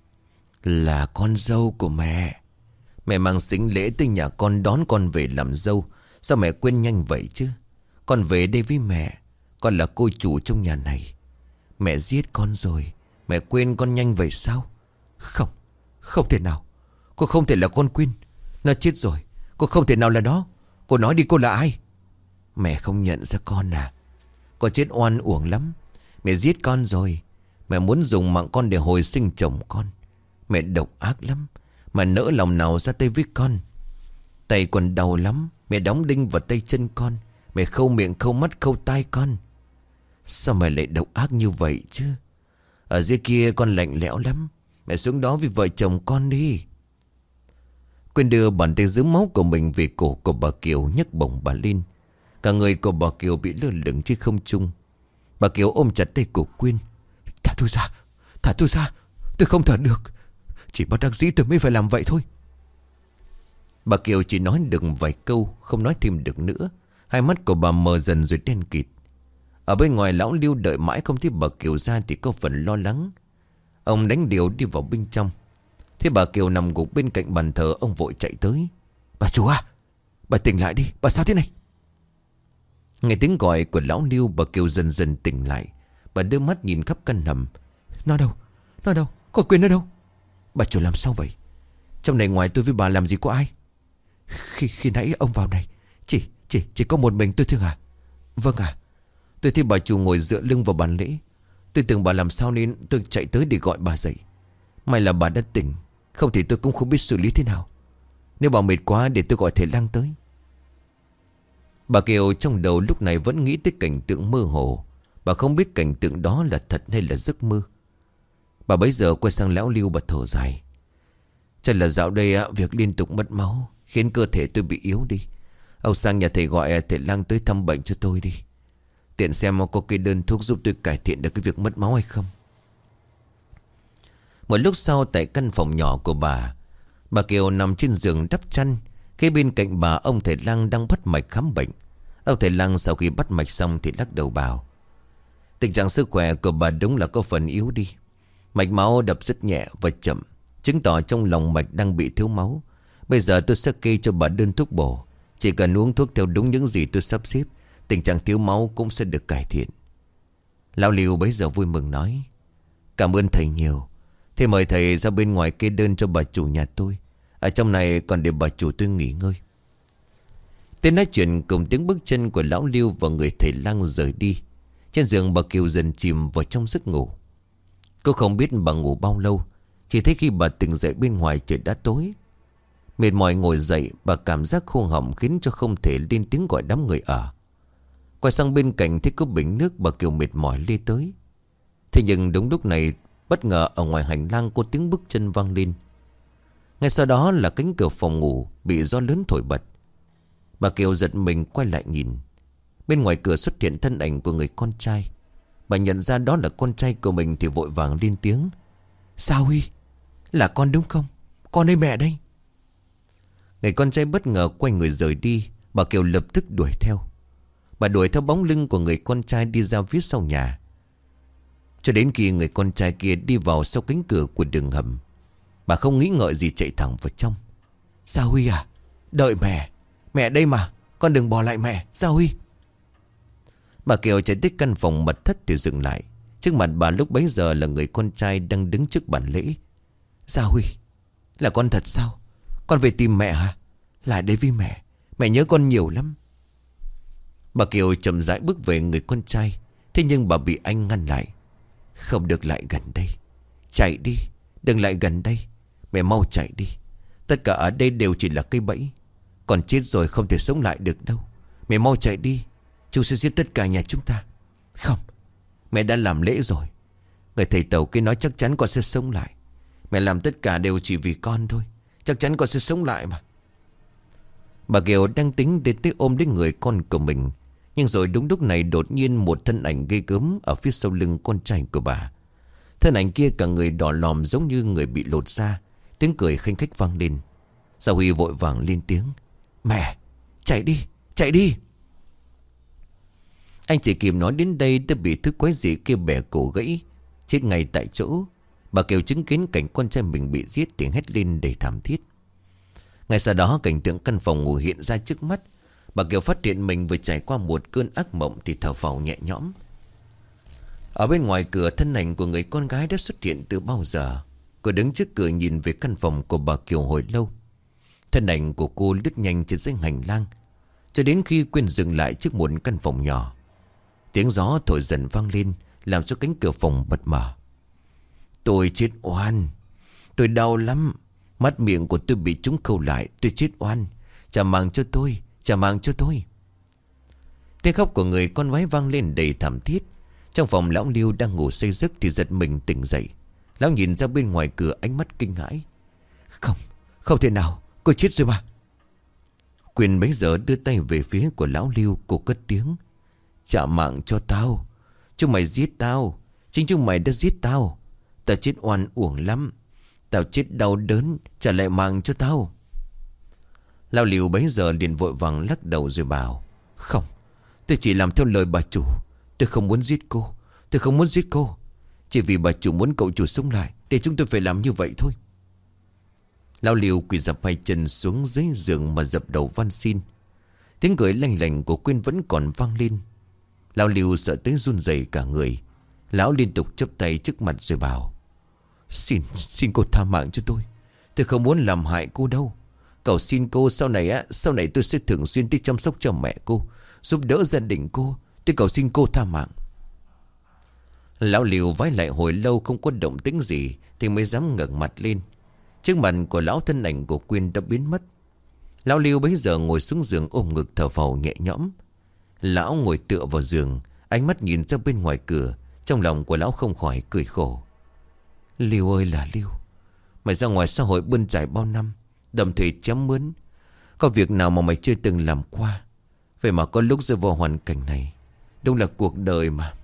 Là con dâu của mẹ. Mẹ mang sính lễ tới nhà con đón con về làm dâu. Sao mẹ quên nhanh vậy chứ? Con về đây với mẹ. Con là cô chủ trong nhà này. Mẹ giết con rồi. Mẹ quên con nhanh vậy sao? Không, không thể nào. Cô không thể là con Quyên. Nó chết rồi. Cô không thể nào là nó. Cô nói đi, cô là ai? Mẹ không nhận ra con à? Con chết oan uổng lắm. Mẹ giết con rồi. Mẹ muốn dùng mạng con để hồi sinh chồng con. Mẹ độc ác lắm. Mà nỡ lòng nào ra tay với con. Tay còn đau lắm. Mẹ đóng đinh vào tay chân con. Mẹ khâu miệng khâu mắt khâu tai con. Sao mẹ lại độc ác như vậy chứ? Ở dưới kia con lạnh lẽo lắm. Mẹ xuống đó với vợ chồng con đi. Quyên đưa bàn tay giữ máu của mình về cổ của bà Kiều, nhấc bổng bà lên. Cả người của bà Kiều bị lơ lửng trên không trung. Bà Kiều ôm chặt tay của Quyên. Thả tôi ra, thả tôi ra. Tôi không thở được. Chỉ bất đắc dĩ tôi mới phải làm vậy thôi. Bà Kiều chỉ nói được vài câu, không nói thêm được nữa. Hai mắt của bà mờ dần rồi đen kịt. Ở bên ngoài lão Lưu đợi mãi không thấy bà Kiều ra thì có phần lo lắng. Ông đánh điều đi vào bên trong. Thế bà Kiều nằm gục bên cạnh bàn thờ, ông vội chạy tới. Bà chủ à, bà tỉnh lại đi, bà sao thế này? Nghe tiếng gọi của lão Lưu, bà Kiều dần dần tỉnh lại. Bà đưa mắt nhìn khắp căn hầm. Nó đâu, nó đâu, có Quyên ở đâu? Bà chủ làm sao vậy? Trong này ngoài tôi với bà làm gì có ai? Khi, khi nãy ông vào này Chỉ, chỉ, chỉ có một mình tôi thôi à? Vâng à. Tôi thấy bà chủ ngồi dựa lưng vào bàn lễ. Tôi tưởng bà làm sao nên tôi chạy tới để gọi bà dậy. May là bà đã tỉnh. Không thì tôi cũng không biết xử lý thế nào. Nếu bà mệt quá để tôi gọi thầy lang tới. Bà Kiều trong đầu lúc này vẫn nghĩ tới cảnh tượng mơ hồ. Bà không biết cảnh tượng đó là thật hay là giấc mơ. Bà bấy giờ quay sang lão Lưu, bà thở dài. Chắc là dạo đây á, việc liên tục mất máu khiến cơ thể tôi bị yếu đi. Ông sang nhà thầy gọi thầy lang tới thăm bệnh cho tôi đi. Tiện xem có cái đơn thuốc giúp tôi cải thiện được cái việc mất máu hay không. Một lúc sau, tại căn phòng nhỏ của bà, bà Kiều nằm trên giường đắp chăn. Kế bên cạnh bà, ông thầy lang đang bắt mạch khám bệnh. Ông thầy lang sau khi bắt mạch xong thì lắc đầu bảo: tình trạng sức khỏe của bà đúng là có phần yếu đi. Mạch máu đập rất nhẹ và chậm, chứng tỏ trong lòng mạch đang bị thiếu máu. Bây giờ tôi sẽ kê cho bà đơn thuốc bổ. Chỉ cần uống thuốc theo đúng những gì tôi sắp xếp, tình trạng thiếu máu cũng sẽ được cải thiện. Lão Lưu bấy giờ vui mừng nói: cảm ơn thầy nhiều. Thế mời thầy ra bên ngoài kê đơn cho bà chủ nhà tôi. Ở trong này còn để bà chủ tôi nghỉ ngơi. Tên nói chuyện cùng tiếng bước chân của lão Lưu và người thầy lang rời đi. Trên giường bà Kiều dần chìm vào trong giấc ngủ. Cô không biết bà ngủ bao lâu. Chỉ thấy khi bà tỉnh dậy bên ngoài trời đã tối. Mệt mỏi ngồi dậy, bà cảm giác khô họng khiến cho không thể lên tiếng gọi đám người ở. Quay sang bên cạnh thấy có bình nước, bà Kiều mệt mỏi lê tới. Thế nhưng đúng lúc này Bất ngờ ở ngoài hành lang có tiếng bước chân vang lên. Ngay sau đó là cánh cửa phòng ngủ bị gió lớn thổi bật. Bà Kiều giật mình quay lại nhìn. Bên ngoài cửa xuất hiện thân ảnh của người con trai. Bà nhận ra đó là con trai của mình thì vội vàng lên tiếng. Sao Huy? Là con đúng không? Con ơi mẹ đây. Người con trai bất ngờ quay người rời đi. Bà Kiều lập tức đuổi theo. Bà đuổi theo bóng lưng của người con trai đi ra phía sau nhà, cho đến khi người con trai kia đi vào sau cánh cửa của đường hầm. Bà không nghĩ ngợi gì chạy thẳng vào trong. Sao Huy à? Đợi mẹ. Mẹ đây mà. Con đừng bỏ lại mẹ. Sao Huy? Bà Kiều chạy tới căn phòng mật thất thì dừng lại. Trước mặt bà lúc bấy giờ là người con trai đang đứng trước bàn lễ. Sao Huy? Là con thật sao? Con về tìm mẹ hả? Lại đây với mẹ. Mẹ nhớ con nhiều lắm. Bà Kiều chậm rãi bước về người con trai. Thế nhưng bà bị anh ngăn lại. Không được lại gần đây. Chạy đi. Đừng lại gần đây. Mẹ mau chạy đi. Tất cả ở đây đều chỉ là cây bẫy. Còn chết rồi không thể sống lại được đâu. Mẹ mau chạy đi. Chúng sẽ giết tất cả nhà chúng ta. Không. Mẹ đã làm lễ rồi. Người thầy Tàu kia nói chắc chắn con sẽ sống lại. Mẹ làm tất cả đều chỉ vì con thôi. Chắc chắn con sẽ sống lại mà. Bà Kiều đang tính đến tới ôm đến người con của mình. Nhưng rồi đúng lúc này đột nhiên một thân ảnh ghê gớm ở phía sau lưng con trai của bà. Thân ảnh kia cả người đỏ lòm giống như người bị lột da. Tiếng cười khinh khách vang lên. Sao Huy vội vàng lên tiếng. Mẹ, chạy đi, chạy đi. Anh chỉ kịp nói đến đây đã bị thứ quái dị kia bẻ cổ gãy, chết ngay tại chỗ. Bà Kiều chứng kiến cảnh con trai mình bị giết thì hét lên đầy thảm thiết. Ngay sau đó cảnh tượng căn phòng ngủ hiện ra trước mắt. Bà Kiều phát hiện mình vừa trải qua một cơn ác mộng thì thở phào nhẹ nhõm. Ở bên ngoài cửa thân ảnh của người con gái đã xuất hiện từ bao giờ. Cô đứng trước cửa nhìn về căn phòng của bà Kiều hồi lâu. Thân ảnh của cô lướt nhanh trên dãy hành lang cho đến khi quên dừng lại trước một căn phòng nhỏ. Tiếng gió thổi dần vang lên làm cho cánh cửa phòng bật mở. Tôi chết oan. Tôi đau lắm. Mắt miệng của tôi bị trúng khâu lại. Tôi chết oan. Trả mạng cho tôi. Trả mạng cho tôi. Tiếng khóc của người con gái vang lên đầy thảm thiết. Trong phòng lão Liêu đang ngủ say giấc thì giật mình tỉnh dậy. Lão nhìn ra bên ngoài cửa ánh mắt kinh hãi. Không, không thể nào. Cô chết rồi mà. Quyền bấy giờ đưa tay về phía của lão Liêu. Cô cất tiếng. Trả mạng cho tao. Chúng mày giết tao. Chính chúng mày đã giết tao. Tao chết oan uổng lắm. Tao chết đau đớn. Trả lại mạng cho tao. Lão Liêu bấy giờ liền vội vàng lắc đầu rồi bảo. Không, tôi chỉ làm theo lời bà chủ. Tôi không muốn giết cô. Tôi không muốn giết cô. Chỉ vì bà chủ muốn cậu chủ sống lại để chúng tôi phải làm như vậy thôi. Lão Liêu quỳ dập hai chân xuống dưới giường mà dập đầu van xin. Tiếng cười lanh lành của Quyên vẫn còn vang lên. Lão Liêu sợ tới run rẩy cả người. Lão liên tục chắp tay trước mặt rồi bảo. Xin, xin cô tha mạng cho tôi. Tôi không muốn làm hại cô đâu. Cầu xin cô sau này á, sau này tôi sẽ thường xuyên đi chăm sóc cho mẹ cô, giúp đỡ gia đình cô. Tôi cầu xin cô tha mạng. Lão Liêu vái lại hồi lâu không có động tĩnh gì thì mới dám ngẩng mặt lên. Trước mặt của lão thân ảnh của Quyên đã biến mất. Lão Liêu bấy giờ ngồi xuống giường ôm ngực thở phào nhẹ nhõm. Lão ngồi tựa vào giường, ánh mắt nhìn ra bên ngoài cửa. Trong lòng của lão không khỏi cười khổ. Liêu ơi là Liêu, mày ra ngoài xã hội bươn trải bao năm, đầm thủy chém mướn, có việc nào mà mày chưa từng làm qua. Vậy mà có lúc rơi vào hoàn cảnh này. Đúng là cuộc đời mà.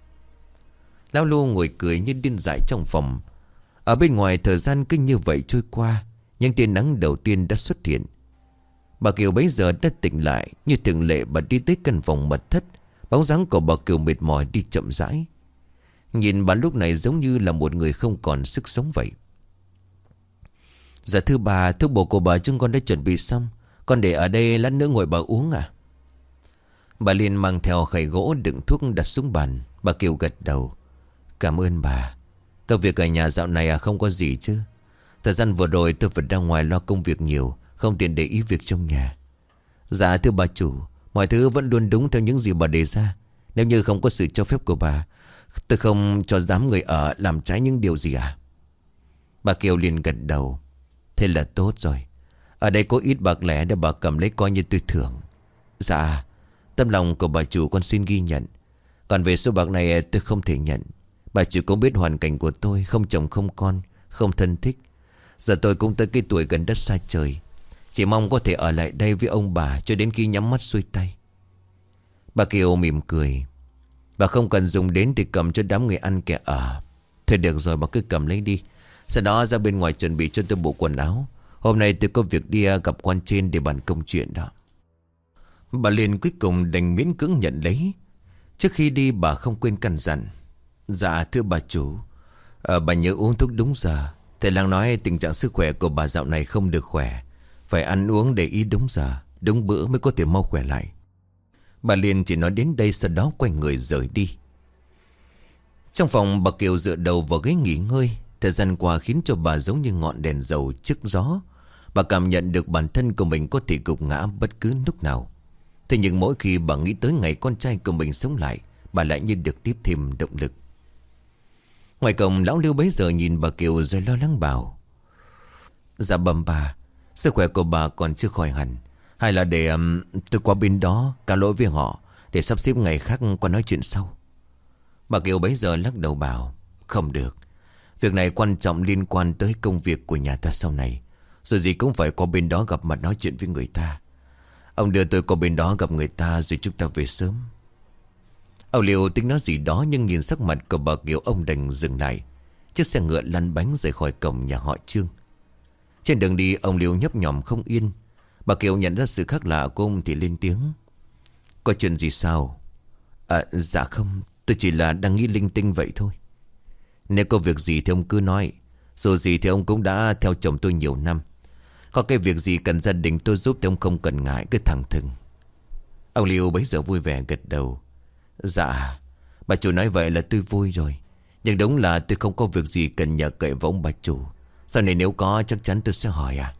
Lão Lô ngồi cười như điên dại trong phòng. Ở bên ngoài thời gian cứ như vậy trôi qua. Nhưng tia nắng đầu tiên đã xuất hiện. Bà Kiều bấy giờ đã tỉnh lại. Như thường lệ bà đi tới căn phòng mật thất. Bóng dáng của bà Kiều mệt mỏi đi chậm rãi. Nhìn bà lúc này giống như là một người không còn sức sống vậy. Dạ thưa bà, thuốc bổ của bà chúng con đã chuẩn bị xong. Con để ở đây lát nữa ngồi bà uống à? Bà liền mang theo khay gỗ đựng thuốc đặt xuống bàn. Bà Kiều gật đầu. Cảm ơn bà. Công việc ở nhà dạo này à không có gì chứ. Thời gian vừa rồi tôi phải ra ngoài lo công việc nhiều, không tiện để ý việc trong nhà. Dạ thưa bà chủ, mọi thứ vẫn luôn đúng theo những gì bà đề ra. Nếu như không có sự cho phép của bà, tôi không cho đám người ở làm trái những điều gì à? Bà Kiều liền gật đầu. Thế là tốt rồi. Ở đây có ít bạc lẻ để bà cầm lấy coi như tôi thưởng. Dạ, tâm lòng của bà chủ con xin ghi nhận. Còn về số bạc này tôi không thể nhận. Bà chủ cũng biết hoàn cảnh của tôi, không chồng không con, không thân thích. Giờ tôi cũng tới cái tuổi gần đất xa trời. Chỉ mong có thể ở lại đây với ông bà cho đến khi nhắm mắt xuôi tay. Bà Kiều mỉm cười. Bà không cần dùng đến thì cầm cho đám người ăn kẻ ở. Thôi được rồi, bà cứ cầm lấy đi. Sau đó ra bên ngoài chuẩn bị cho tôi bộ quần áo. Hôm nay tôi có việc đi gặp quan trên để bàn công chuyện đó. Bà liền cuối cùng đành miễn cưỡng nhận lấy. Trước khi đi bà không quên căn dặn. Dạ thưa bà chủ, à, bà nhớ uống thuốc đúng giờ. Thầy làng nói tình trạng sức khỏe của bà dạo này không được khỏe. Phải ăn uống để ý đúng giờ, đúng bữa mới có thể mau khỏe lại. Bà liền chỉ nói đến đây, sau đó quay người rời đi. Trong phòng bà Kiều dựa đầu vào ghế nghỉ ngơi. Thời gian qua khiến cho bà giống như ngọn đèn dầu trước gió. Bà cảm nhận được bản thân của mình có thể gục ngã bất cứ lúc nào. Thế nhưng mỗi khi bà nghĩ tới ngày con trai của mình sống lại, bà lại như được tiếp thêm động lực. Ngoài cổng lão Lưu bấy giờ nhìn bà Kiều rồi lo lắng bảo: Dạ bẩm bà, sức khỏe của bà còn chưa khỏi hẳn. Hay là để um, tôi qua bên đó cáo lỗi với họ, để sắp xếp ngày khác qua nói chuyện sau. Bà Kiều bấy giờ lắc đầu bảo: Không được. Việc này quan trọng, liên quan tới công việc của nhà ta sau này. Rồi gì cũng phải qua bên đó gặp mặt nói chuyện với người ta. Ông đưa tôi qua bên đó gặp người ta rồi chúng ta về sớm. Ông Liêu tính nói gì đó, nhưng nhìn sắc mặt của bà Kiều ông đành dừng lại. Chiếc xe ngựa lăn bánh rời khỏi cổng nhà họ Trương. Trên đường đi ông Liêu nhấp nhòm không yên. Bà Kiều nhận ra sự khác lạ của ông thì lên tiếng: Có chuyện gì sao? À dạ không, tôi chỉ là đang nghĩ linh tinh vậy thôi. Nếu có việc gì thì ông cứ nói. Dù gì thì ông cũng đã theo chồng tôi nhiều năm. Có cái việc gì cần gia đình tôi giúp thì ông không cần ngại, cứ thẳng thừng. Ông Liêu bấy giờ vui vẻ gật đầu: Dạ, bà chủ nói vậy là tôi vui rồi. Nhưng đúng là tôi không có việc gì cần nhờ cậy vào ông bà chủ. Sau này nếu có chắc chắn tôi sẽ hỏi à.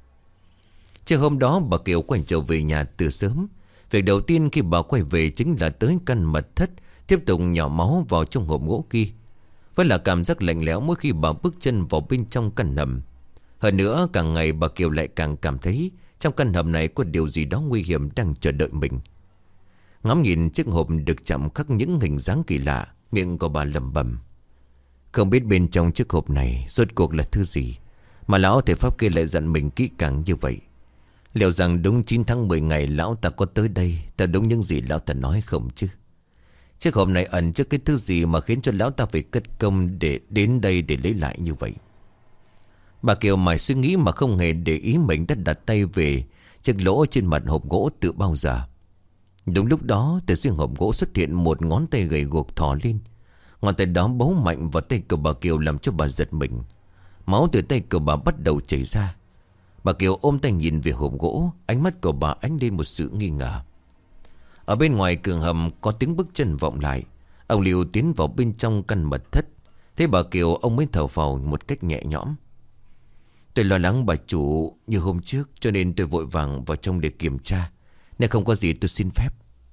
Chiều hôm đó bà Kiều quay trở về nhà từ sớm. Việc đầu tiên khi bà quay về chính là tới căn mật thất, tiếp tục nhỏ máu vào trong hộp gỗ kia. Vẫn là cảm giác lạnh lẽo mỗi khi bà bước chân vào bên trong căn hầm. Hơn nữa càng ngày bà Kiều lại càng cảm thấy trong căn hầm này có điều gì đó nguy hiểm đang chờ đợi mình. Ngắm nhìn chiếc hộp được chạm khắc những hình dáng kỳ lạ, miệng của bà lẩm bẩm: Không biết bên trong chiếc hộp này rốt cuộc là thứ gì mà lão thầy pháp kia lại dặn mình kỹ càng như vậy. Liệu rằng đúng chín tháng mười ngày lão ta có tới đây, ta đúng những gì lão ta nói không chứ? Chiếc hộp này ẩn trước cái thứ gì mà khiến cho lão ta phải cất công để đến đây để lấy lại như vậy? Bà Kiều mải suy nghĩ mà không hề để ý mình đã đặt tay về chiếc lỗ trên mặt hộp gỗ từ bao giờ. Đúng lúc đó từ riêng hộp gỗ xuất hiện một ngón tay gầy guộc thò lên. Ngón tay đó bấu mạnh vào tay của bà Kiều làm cho bà giật mình. Máu từ tay của bà bắt đầu chảy ra. Bà Kiều ôm tay nhìn về hộp gỗ, ánh mắt của bà ánh lên một sự nghi ngờ. Ở bên ngoài cường hầm có tiếng bước chân vọng lại. Ông Liêu tiến vào bên trong căn mật thất. Thấy bà Kiều ông mới thở phào một cách nhẹ nhõm. Tôi lo lắng bà chủ như hôm trước, cho nên tôi vội vàng vào trong để kiểm tra. Nếu không có gì tôi xin phép.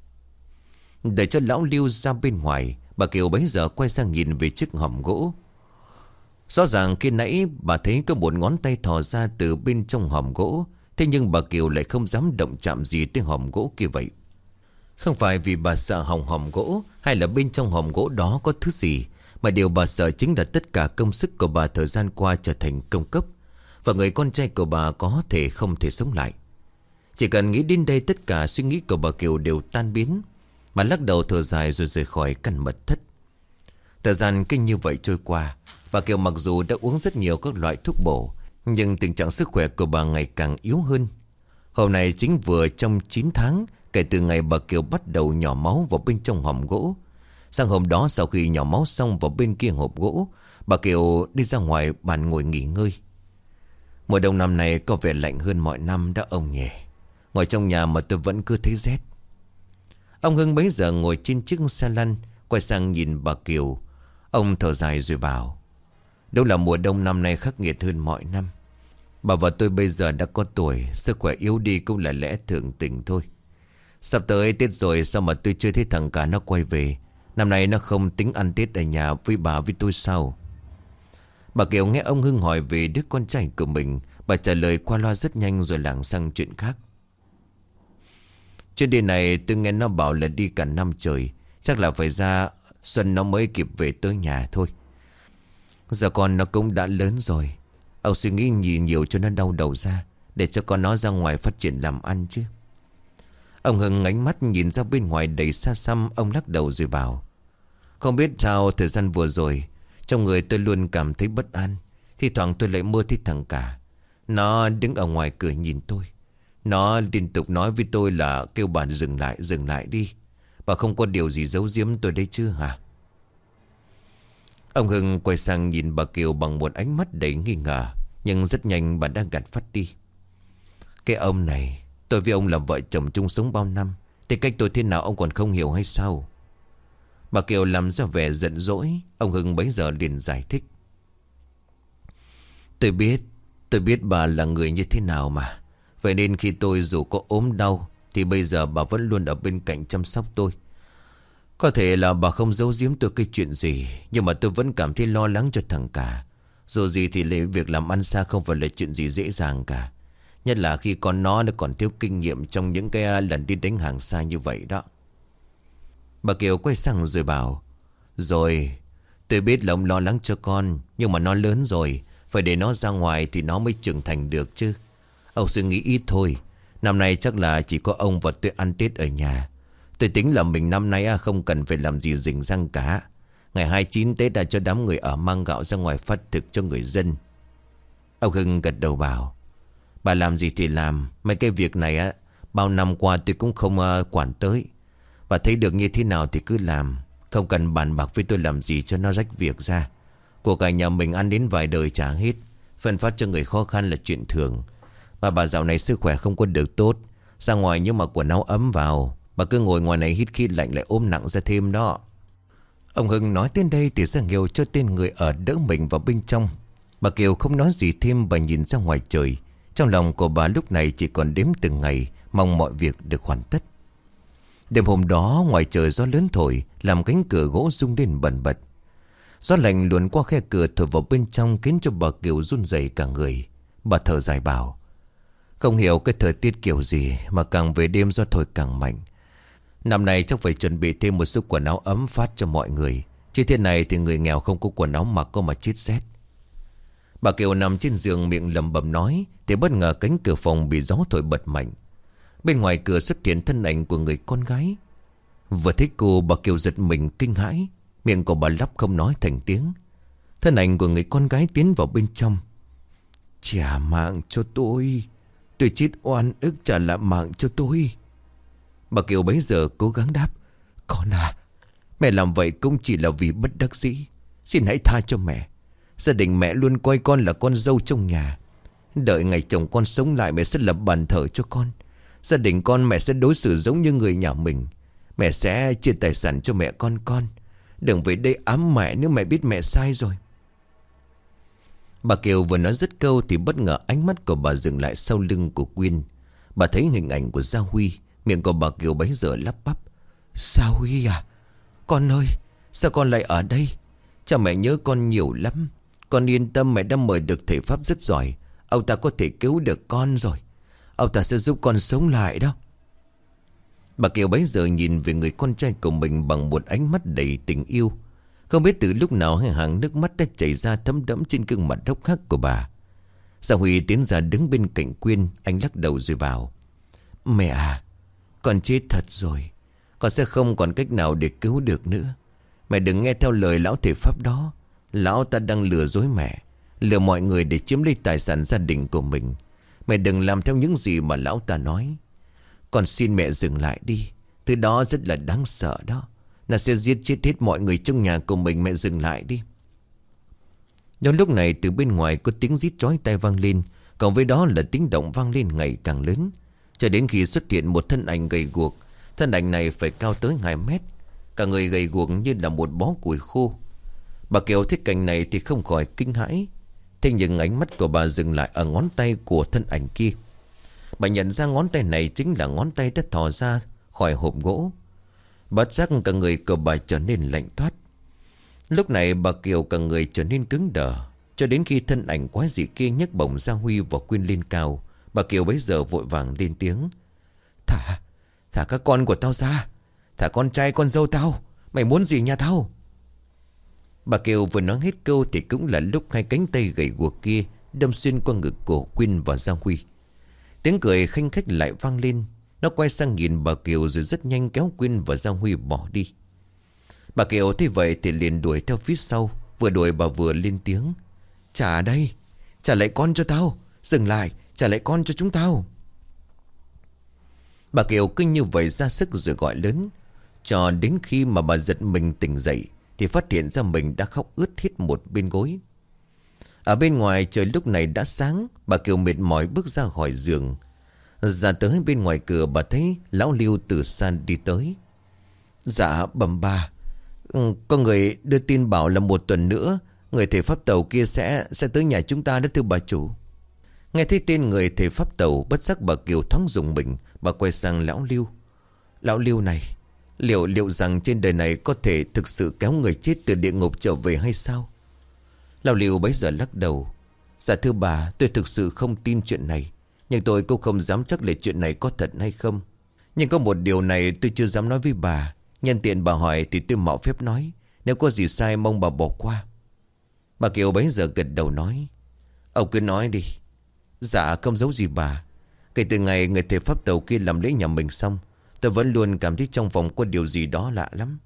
Để cho lão Liêu ra bên ngoài, bà Kiều bấy giờ quay sang nhìn về chiếc hòm gỗ. Rõ ràng khi nãy bà thấy có một ngón tay thò ra từ bên trong hòm gỗ. Thế nhưng bà Kiều lại không dám động chạm gì tới hòm gỗ kia vậy. Không phải vì bà sợ hỏng hòm gỗ hay là bên trong hòm gỗ đó có thứ gì, mà điều bà sợ chính là tất cả công sức của bà thời gian qua trở thành công cốc, và người con trai của bà có thể không thể sống lại. Chỉ cần nghĩ đến đây, tất cả suy nghĩ của bà Kiều đều tan biến. Bà lắc đầu thở dài rồi rời khỏi căn mật thất. Thời gian kinh như vậy trôi qua, bà Kiều mặc dù đã uống rất nhiều các loại thuốc bổ, nhưng tình trạng sức khỏe của bà ngày càng yếu hơn. Hôm nay chính vừa trong chín tháng kể từ ngày bà Kiều bắt đầu nhỏ máu vào bên trong hòm gỗ. Sang hôm đó sau khi nhỏ máu xong vào bên kia hộp gỗ, bà Kiều đi ra ngoài bàn ngồi nghỉ ngơi. Mùa đông năm này có vẻ lạnh hơn mọi năm đó ông nhỉ. Ngồi trong nhà mà tôi vẫn cứ thấy rét. Ông Hưng bấy giờ ngồi trên chiếc xe lăn, quay sang nhìn bà Kiều. Ông thở dài rồi bảo: Đâu là mùa đông năm nay khắc nghiệt hơn mọi năm. Bà và tôi bây giờ đã có tuổi, sức khỏe yếu đi cũng là lẽ thường tình thôi. Sắp tới Tết rồi, sao mà tôi chưa thấy thằng cả nó quay về? Năm nay nó không tính ăn Tết ở nhà với bà với tôi sao? Bà Kiều nghe ông Hưng hỏi về đứa con trai của mình, bà trả lời qua loa rất nhanh rồi lảng sang chuyện khác. Chuyến đi này tôi nghe nó bảo là đi cả năm trời, chắc là phải ra Xuân nó mới kịp về tới nhà thôi. Giờ con nó cũng đã lớn rồi. Ông suy nghĩ nhiều nhiều cho nó đau đầu ra, để cho con nó ra ngoài phát triển làm ăn chứ. Ông Hưng ánh mắt nhìn ra bên ngoài đầy xa xăm. Ông lắc đầu rồi bảo: Không biết sao thời gian vừa rồi trong người tôi luôn cảm thấy bất an. Thì thoảng tôi lại mơ thấy thằng Cả. Nó đứng ở ngoài cửa nhìn tôi. Nó liên tục nói với tôi là kêu bà dừng lại, dừng lại đi. Bà không có điều gì giấu giếm tôi đấy chứ hả? Ông Hưng quay sang nhìn bà Kiều bằng một ánh mắt đầy nghi ngờ. Nhưng rất nhanh bà đã gạt phát đi. Cái ông này, tôi với ông là vợ chồng chung sống bao năm, thì cách tôi thế nào ông còn không hiểu hay sao? Bà Kiều làm ra vẻ giận dỗi. Ông Hưng bấy giờ liền giải thích: Tôi biết, tôi biết bà là người như thế nào mà. Vậy nên khi tôi dù có ốm đau thì bây giờ bà vẫn luôn ở bên cạnh chăm sóc tôi. Có thể là bà không giấu giếm tôi cái chuyện gì, nhưng mà tôi vẫn cảm thấy lo lắng cho thằng Cả. Dù gì thì lấy việc làm ăn xa không phải là chuyện gì dễ dàng cả. Nhất là khi con nó nó còn thiếu kinh nghiệm trong những cái lần đi đánh hàng xa như vậy đó. Bà Kiều quay sang rồi bảo: Rồi, tôi biết là ông lo lắng cho con, nhưng mà nó lớn rồi, phải để nó ra ngoài thì nó mới trưởng thành được chứ. Ông suy nghĩ ít thôi. Năm nay chắc là chỉ có ông và tôi ăn Tết ở nhà. Tôi tính là mình năm nay không cần phải làm gì rình răng cả. Ngày hai mươi chín Tết đã cho đám người ở mang gạo ra ngoài phát thực cho người dân. Ông Hưng gật đầu bảo: Bà làm gì thì làm. Mấy cái việc này á, bao năm qua tôi cũng không uh, quản tới. Bà thấy được như thế nào thì cứ làm. Không cần bàn bạc với tôi làm gì cho nó rách việc ra. Của cả nhà mình ăn đến vài đời trả hết. Phân phát cho người khó khăn là chuyện thường. Mà bà dạo này sức khỏe không có được tốt. Ra ngoài nhưng mà quần áo ấm vào. Bà cứ ngồi ngoài này hít khí lạnh lại ôm nặng ra thêm đó. Ông Hưng nói đến đây thì ra hiệu cho tên người ở đỡ mình vào bên trong. Bà Kiều không nói gì thêm. Bà nhìn ra ngoài trời. Trong lòng của bà lúc này chỉ còn đếm từng ngày, mong mọi việc được hoàn tất. Đêm hôm đó ngoài trời gió lớn thổi, làm cánh cửa gỗ rung lên bần bật. Gió lạnh luồn qua khe cửa thổi vào bên trong, khiến cho bà Kiều run rẩy cả người. Bà thở dài bảo: Không hiểu cái thời tiết kiểu gì mà càng về đêm gió thổi càng mạnh. Năm nay chắc phải chuẩn bị thêm một số quần áo ấm phát cho mọi người, chứ thế này thì người nghèo không có quần áo mặc có mà chết rét. Bà Kiều nằm trên giường miệng lẩm bẩm nói, thì bất ngờ cánh cửa phòng bị gió thổi bật mạnh. Bên ngoài cửa xuất hiện thân ảnh của người con gái. Vừa thấy cô, bà Kiều giật mình kinh hãi, miệng của bà lắp không nói thành tiếng. Thân ảnh của người con gái tiến vào bên trong. Trả mạng cho tôi, tôi chết oan ức, trả lại mạng cho tôi. Bà Kiều bấy giờ cố gắng đáp: Con à, mẹ làm vậy cũng chỉ là vì bất đắc dĩ. Xin hãy tha cho mẹ. Gia đình mẹ luôn coi con là con dâu trong nhà. Đợi ngày chồng con sống lại, mẹ sẽ lập bàn thờ cho con. Gia đình con mẹ sẽ đối xử giống như người nhà mình. Mẹ sẽ chia tài sản cho mẹ con con. Đừng về đây ám mẹ nếu mẹ biết mẹ sai rồi. Bà Kiều vừa nói dứt câu thì bất ngờ ánh mắt của bà dừng lại sau lưng của Quyên. Bà thấy hình ảnh của Gia Huy. Miệng của bà Kiều bấy giờ lắp bắp: Gia Huy à? Con ơi, sao con lại ở đây? Cha mẹ nhớ con nhiều lắm. Con yên tâm, mẹ đã mời được thầy Pháp rất giỏi. Ông ta có thể cứu được con rồi. Ông ta sẽ giúp con sống lại đó. Bà Kiều bấy giờ nhìn về người con trai của mình bằng một ánh mắt đầy tình yêu. Không biết từ lúc nào hai hàng nước mắt đã chảy ra thấm đẫm trên gương mặt hốc hác của bà. Gia Huy tiến ra đứng bên cạnh Quyên. Anh lắc đầu rồi bảo: Mẹ à, con chết thật rồi. Con sẽ không còn cách nào để cứu được nữa. Mẹ đừng nghe theo lời lão thầy Pháp đó. Lão ta đang lừa dối mẹ, lừa mọi người để chiếm lấy tài sản gia đình của mình. Mẹ đừng làm theo những gì mà lão ta nói. Con xin mẹ dừng lại đi. Thứ đó rất là đáng sợ đó. Nó sẽ giết chết hết mọi người trong nhà của mình. Mẹ dừng lại đi. Trong lúc này từ bên ngoài có tiếng rít chói tai vang lên. Cộng với đó là tiếng động vang lên ngày càng lớn, cho đến khi xuất hiện một thân ảnh gầy guộc. Thân ảnh này phải cao tới hai mét. Cả người gầy guộc như là một bó củi khô. Bà Kiều thấy cảnh này thì không khỏi kinh hãi. Thế nhưng ánh mắt của bà dừng lại ở ngón tay của thân ảnh kia. Bà nhận ra ngón tay này chính là ngón tay đã thò ra khỏi hộp gỗ. Bất giác cả người của bà trở nên lạnh toát. Lúc này bà Kiều cả người trở nên cứng đờ, cho đến khi thân ảnh quái dị kia nhấc bổng Gia Huy và Quyên lên cao. Bà Kiều bấy giờ vội vàng lên tiếng: Thả, thả các con của tao ra. Thả con trai con dâu tao. Mày muốn gì nhà tao? Bà Kiều vừa nói hết câu thì cũng là lúc hai cánh tay gầy guộc kia đâm xuyên qua ngực của Quyên và Giang Huy. Tiếng cười khanh khách lại vang lên. Nó quay sang nhìn bà Kiều rồi rất nhanh kéo Quyên và Giang Huy bỏ đi. Bà Kiều thấy vậy thì liền đuổi theo phía sau. Vừa đuổi bà vừa lên tiếng: "Trả đây, trả lại con cho tao. Dừng lại, trả lại con cho chúng tao." Bà Kiều cứ như vậy ra sức rồi gọi lớn. Cho đến khi mà bà giật mình tỉnh dậy thì phát hiện ra mình đã khóc ướt hết một bên gối. Ở bên ngoài trời lúc này đã sáng. Bà Kiều mệt mỏi bước ra khỏi giường. Ra tới bên ngoài cửa bà thấy lão Lưu từ xa đi tới. "Dạ bẩm bà, ừ, có người đưa tin bảo là một tuần nữa người thể pháp tàu kia sẽ sẽ tới nhà chúng ta đó thưa bà chủ." Nghe thấy tên người thể pháp tàu, bất giác bà Kiều thoáng rùng mình. Bà quay sang lão Lưu: "Lão Lưu này, Liệu liệu rằng trên đời này có thể thực sự kéo người chết từ địa ngục trở về hay sao?" Lão Lưu bấy giờ lắc đầu: "Dạ thưa bà, tôi thực sự không tin chuyện này. Nhưng tôi cũng không dám chắc là chuyện này có thật hay không. Nhưng có một điều này tôi chưa dám nói với bà. Nhân tiện bà hỏi thì tôi mạo phép nói. Nếu có gì sai mong bà bỏ qua." Bà Kiều bấy giờ gật đầu nói: "Ông cứ nói đi." "Dạ không giấu gì bà. Kể từ ngày người thầy pháp tàu kia làm lễ nhà mình xong, tôi vẫn luôn cảm thấy trong phòng có điều gì đó lạ lắm.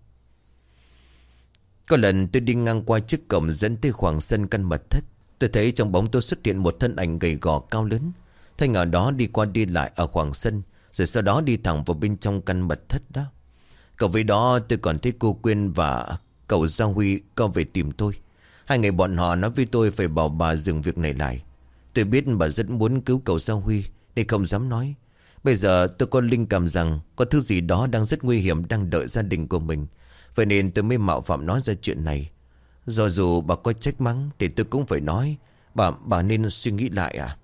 Có lần tôi đi ngang qua chiếc cổng dẫn tới khoảng sân căn mật thất. Tôi thấy trong bóng tôi xuất hiện một thân ảnh gầy gò cao lớn. Thanh ở đó đi qua đi lại ở khoảng sân, rồi sau đó đi thẳng vào bên trong căn mật thất đó. Cậu với đó tôi còn thấy cô Quyên và cậu Giang Huy có về tìm tôi. Hai người bọn họ nói với tôi phải bảo bà dừng việc này lại. Tôi biết bà rất muốn cứu cậu Giang Huy nên không dám nói. Bây giờ tôi có linh cảm rằng có thứ gì đó đang rất nguy hiểm đang đợi gia đình của mình. Vậy nên tôi mới mạo phạm nói ra chuyện này. Do dù bà có trách mắng thì tôi cũng phải nói. Bà, bà nên suy nghĩ lại à."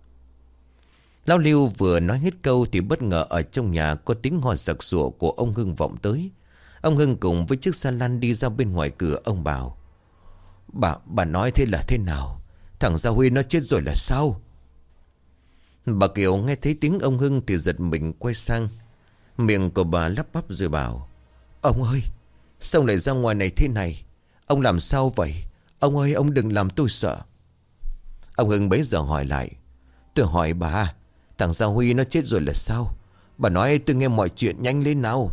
Lão Lưu vừa nói hết câu thì bất ngờ ở trong nhà có tiếng hò sặc sụa của ông Hưng vọng tới. Ông Hưng cùng với chiếc xe lăn đi ra bên ngoài cửa. Ông bảo: Bà, bà nói thế là thế nào? Thằng Gia Huy nó chết rồi là sao?" Bà Kiều nghe thấy tiếng ông Hưng thì giật mình quay sang. Miệng của bà lắp bắp rồi bảo: "Ông ơi, sao lại ra ngoài này thế này? Ông làm sao vậy? Ông ơi, ông đừng làm tôi sợ." Ông Hưng bấy giờ hỏi lại: "Tôi hỏi bà, thằng Gia Huy nó chết rồi là sao? Bà nói tôi nghe mọi chuyện nhanh lên nào."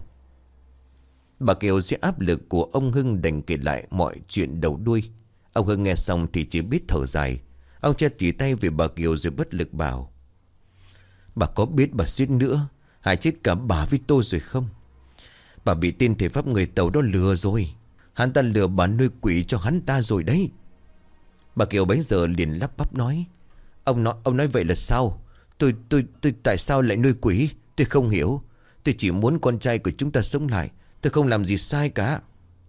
Bà Kiều dưới áp lực của ông Hưng đành kể lại mọi chuyện đầu đuôi. Ông Hưng nghe xong thì chỉ biết thở dài. Ông che chỉ tay về bà Kiều rồi bất lực bảo: "Bà có biết bà suýt nữa hại chết cả bà với tôi rồi không? Bà bị tên thể pháp người Tàu đó lừa rồi. Hắn ta lừa bà nuôi quỷ cho hắn ta rồi đấy." Bà Kiều bấy giờ liền lắp bắp nói: Ông nói ông nói vậy là sao? Tôi tôi tôi tại sao lại nuôi quỷ? Tôi không hiểu. Tôi chỉ muốn con trai của chúng ta sống lại. Tôi không làm gì sai cả."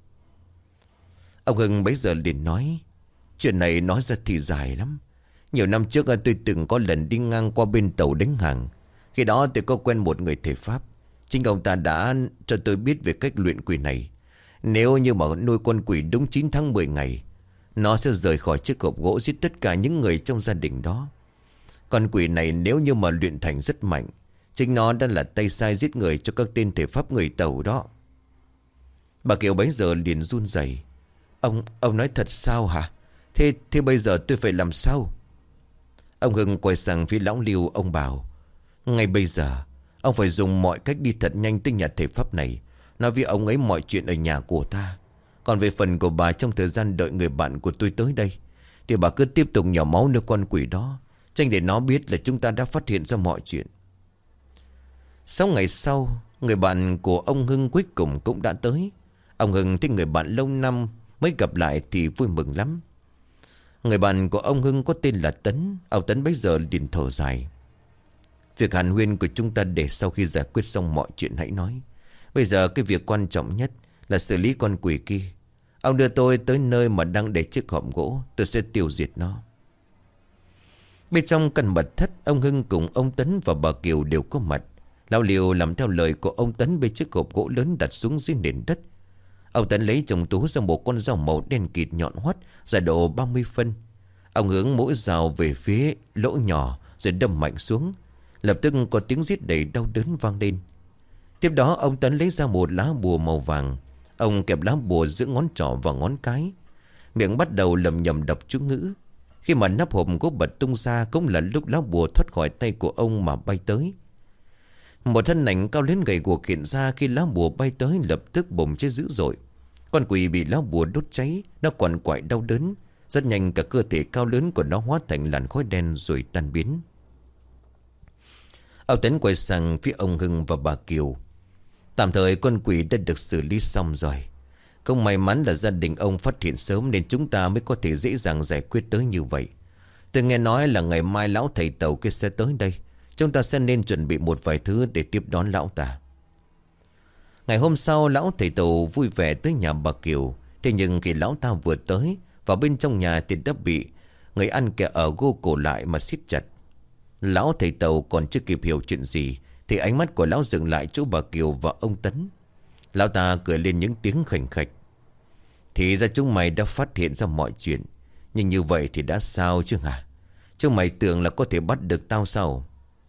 Ông Hưng bấy giờ liền nói: "Chuyện này nói ra thì dài lắm. Nhiều năm trước tôi từng có lần đi ngang qua bên tàu đánh hàng. Khi đó tôi có quen một người thầy pháp. Chính ông ta đã cho tôi biết về cách luyện quỷ này. Nếu như mà nuôi con quỷ đúng chín tháng mười ngày, nó sẽ rời khỏi chiếc hộp gỗ giết tất cả những người trong gia đình đó. Con quỷ này nếu như mà luyện thành rất mạnh, chính nó đã là tay sai giết người cho các tên thể pháp người Tàu đó." Bà Kiều bấy giờ liền run rẩy: Ông, ông nói thật sao hả? Thế, thế bây giờ tôi phải làm sao?" Ông Hưng quay sang phía lão Lưu. Ông bảo: "Ngay bây giờ ông phải dùng mọi cách đi thật nhanh tới nhà thầy pháp này, nói với ông ấy mọi chuyện ở nhà của ta. Còn về phần của bà, trong thời gian đợi người bạn của tôi tới đây thì bà cứ tiếp tục nhỏ máu nơi con quỷ đó, tranh để nó biết là chúng ta đã phát hiện ra mọi chuyện." Sáu ngày sau, người bạn của ông Hưng cuối cùng cũng đã tới. Ông Hưng thấy người bạn lâu năm mới gặp lại thì vui mừng lắm. Người bạn của ông Hưng có tên là Tấn. Ông Tấn bấy giờ liền thở dài: "Việc hàn huyên của chúng ta để sau khi giải quyết xong mọi chuyện hãy nói. Bây giờ cái việc quan trọng nhất là xử lý con quỷ kia. Ông đưa tôi tới nơi mà đang để chiếc hòm gỗ, tôi sẽ tiêu diệt nó." Bên trong căn mật thất, ông Hưng cùng ông Tấn và bà Kiều đều có mặt. Lão Liều làm theo lời của ông Tấn, bê chiếc hộp gỗ lớn đặt xuống dưới nền đất. Ông Tấn lấy trong túi ra một con dao màu đen kịt nhọn hoắt, dài độ ba mươi phân. Ông hướng mũi dao về phía lỗ nhỏ rồi đâm mạnh xuống. Lập tức có tiếng rít đầy đau đớn vang lên. Tiếp đó ông Tấn lấy ra một lá bùa màu vàng. Ông kẹp lá bùa giữa ngón trỏ và ngón cái, miệng bắt đầu lầm nhầm đọc chú ngữ. Khi mà nắp hộp gỗ bật tung ra, cũng là lúc lá bùa thoát khỏi tay của ông mà bay tới. Một thân ảnh cao lớn gầy guộc hiện ra khi lá bùa bay tới, lập tức bùng cháy dữ dội. Con quỷ bị lá bùa đốt cháy, nó quằn quại đau đớn. Rất nhanh cả cơ thể cao lớn của nó hóa thành làn khói đen rồi tan biến. Ông Tấn quay sang phía ông Hưng và bà Kiều. Tạm thời con quỷ đã được xử lý xong rồi. Không may mắn là gia đình ông phát hiện sớm, nên chúng ta mới có thể dễ dàng giải quyết tới như vậy. Tôi nghe nói là ngày mai lão thầy Tàu kia sẽ tới đây. Chúng ta sẽ nên chuẩn bị một vài thứ để tiếp đón lão ta. Ngày hôm sau, lão thầy Tàu vui vẻ tới nhà bà Kiều. Thế nhưng khi lão ta vừa tới, vào bên trong nhà thì đã bị người ăn kẻ ở gô cổ lại mà siết chặt. Lão thầy Tàu còn chưa kịp hiểu chuyện gì thì ánh mắt của lão dừng lại chỗ bà Kiều và ông Tấn. Lão ta cười lên những tiếng khành khạch. Thì ra chúng mày đã phát hiện ra mọi chuyện. Nhưng như vậy thì đã sao chứ hả? Chúng mày tưởng là có thể bắt được tao sao?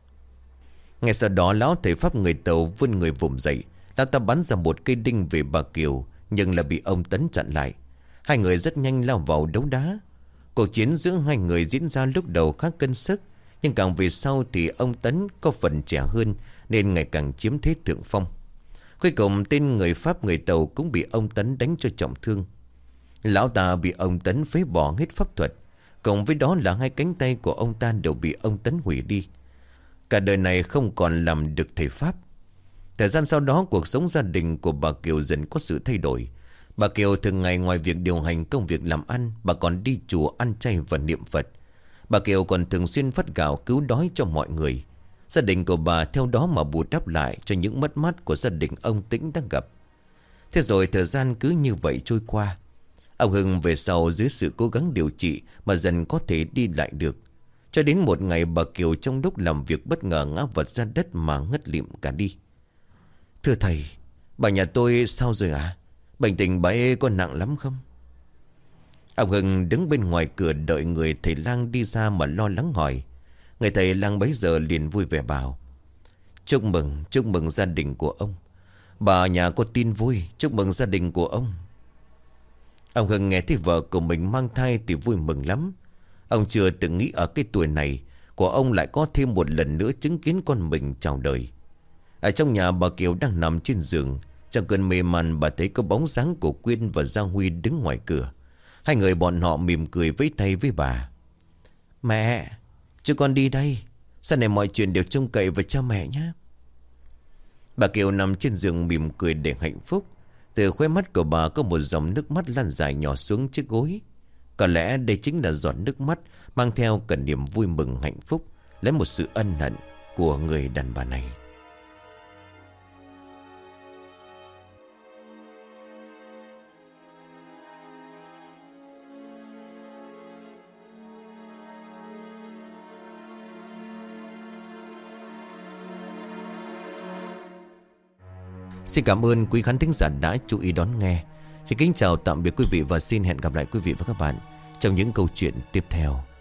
Ngay sau đó lão thầy pháp người Tàu vươn người vùng dậy. Lão ta bắn ra một cây đinh về bà Kiều, nhưng là bị ông Tấn chặn lại. Hai người rất nhanh lao vào đấu đá. Cuộc chiến giữa hai người diễn ra lúc đầu khá cân sức, nhưng càng về sau thì ông Tấn có phần trẻ hơn nên ngày càng chiếm thế thượng phong. Cuối cùng tên người Pháp người Tàu cũng bị ông Tấn đánh cho trọng thương. Lão ta bị ông Tấn phế bỏ hết pháp thuật, cộng với đó là hai cánh tay của ông ta đều bị ông Tấn hủy đi. Cả đời này không còn làm được thầy Pháp. Thời gian sau đó, cuộc sống gia đình của bà Kiều dần có sự thay đổi. Bà Kiều thường ngày ngoài việc điều hành công việc làm ăn, bà còn đi chùa ăn chay và niệm Phật. Bà Kiều còn thường xuyên phát gạo cứu đói cho mọi người. Gia đình của bà theo đó mà bù đắp lại cho những mất mát của gia đình ông Tĩnh đang gặp. Thế rồi thời gian cứ như vậy trôi qua. Ông Hưng về sau dưới sự cố gắng điều trị mà dần có thể đi lại được. Cho đến một ngày bà Kiều trong lúc làm việc bất ngờ ngã vật ra đất mà ngất lịm cả đi. Thưa thầy, bà nhà tôi sao rồi ạ? À? Bệnh tình bà ấy có nặng lắm không? Ông Hưng đứng bên ngoài cửa đợi người thầy lang đi ra mà lo lắng hỏi. Người thầy lang bấy giờ liền vui vẻ bảo: Chúc mừng, chúc mừng gia đình của ông. Bà nhà có tin vui, chúc mừng gia đình của ông. Ông Hưng nghe thấy vợ của mình mang thai thì vui mừng lắm. Ông chưa từng nghĩ ở cái tuổi này của ông lại có thêm một lần nữa chứng kiến con mình chào đời. Ở trong nhà, bà Kiều đang nằm trên giường. Trong cơn mê man, bà thấy có bóng dáng của Quyên và Giang Huy đứng ngoài cửa. Hai người bọn họ mỉm cười vẫy tay với bà. Mẹ, cho con đi đây. Sau này mọi chuyện đều trông cậy vào cha mẹ nhé. Bà Kiều nằm trên giường mỉm cười để hạnh phúc. Từ khóe mắt của bà có một dòng nước mắt lan dài nhỏ xuống chiếc gối. Có lẽ đây chính là giọt nước mắt mang theo cả niềm vui mừng hạnh phúc, lấy một sự ân hận của người đàn bà này. Xin cảm ơn quý khán thính giả đã chú ý đón nghe. Xin kính chào tạm biệt quý vị và xin hẹn gặp lại quý vị và các bạn trong những câu chuyện tiếp theo.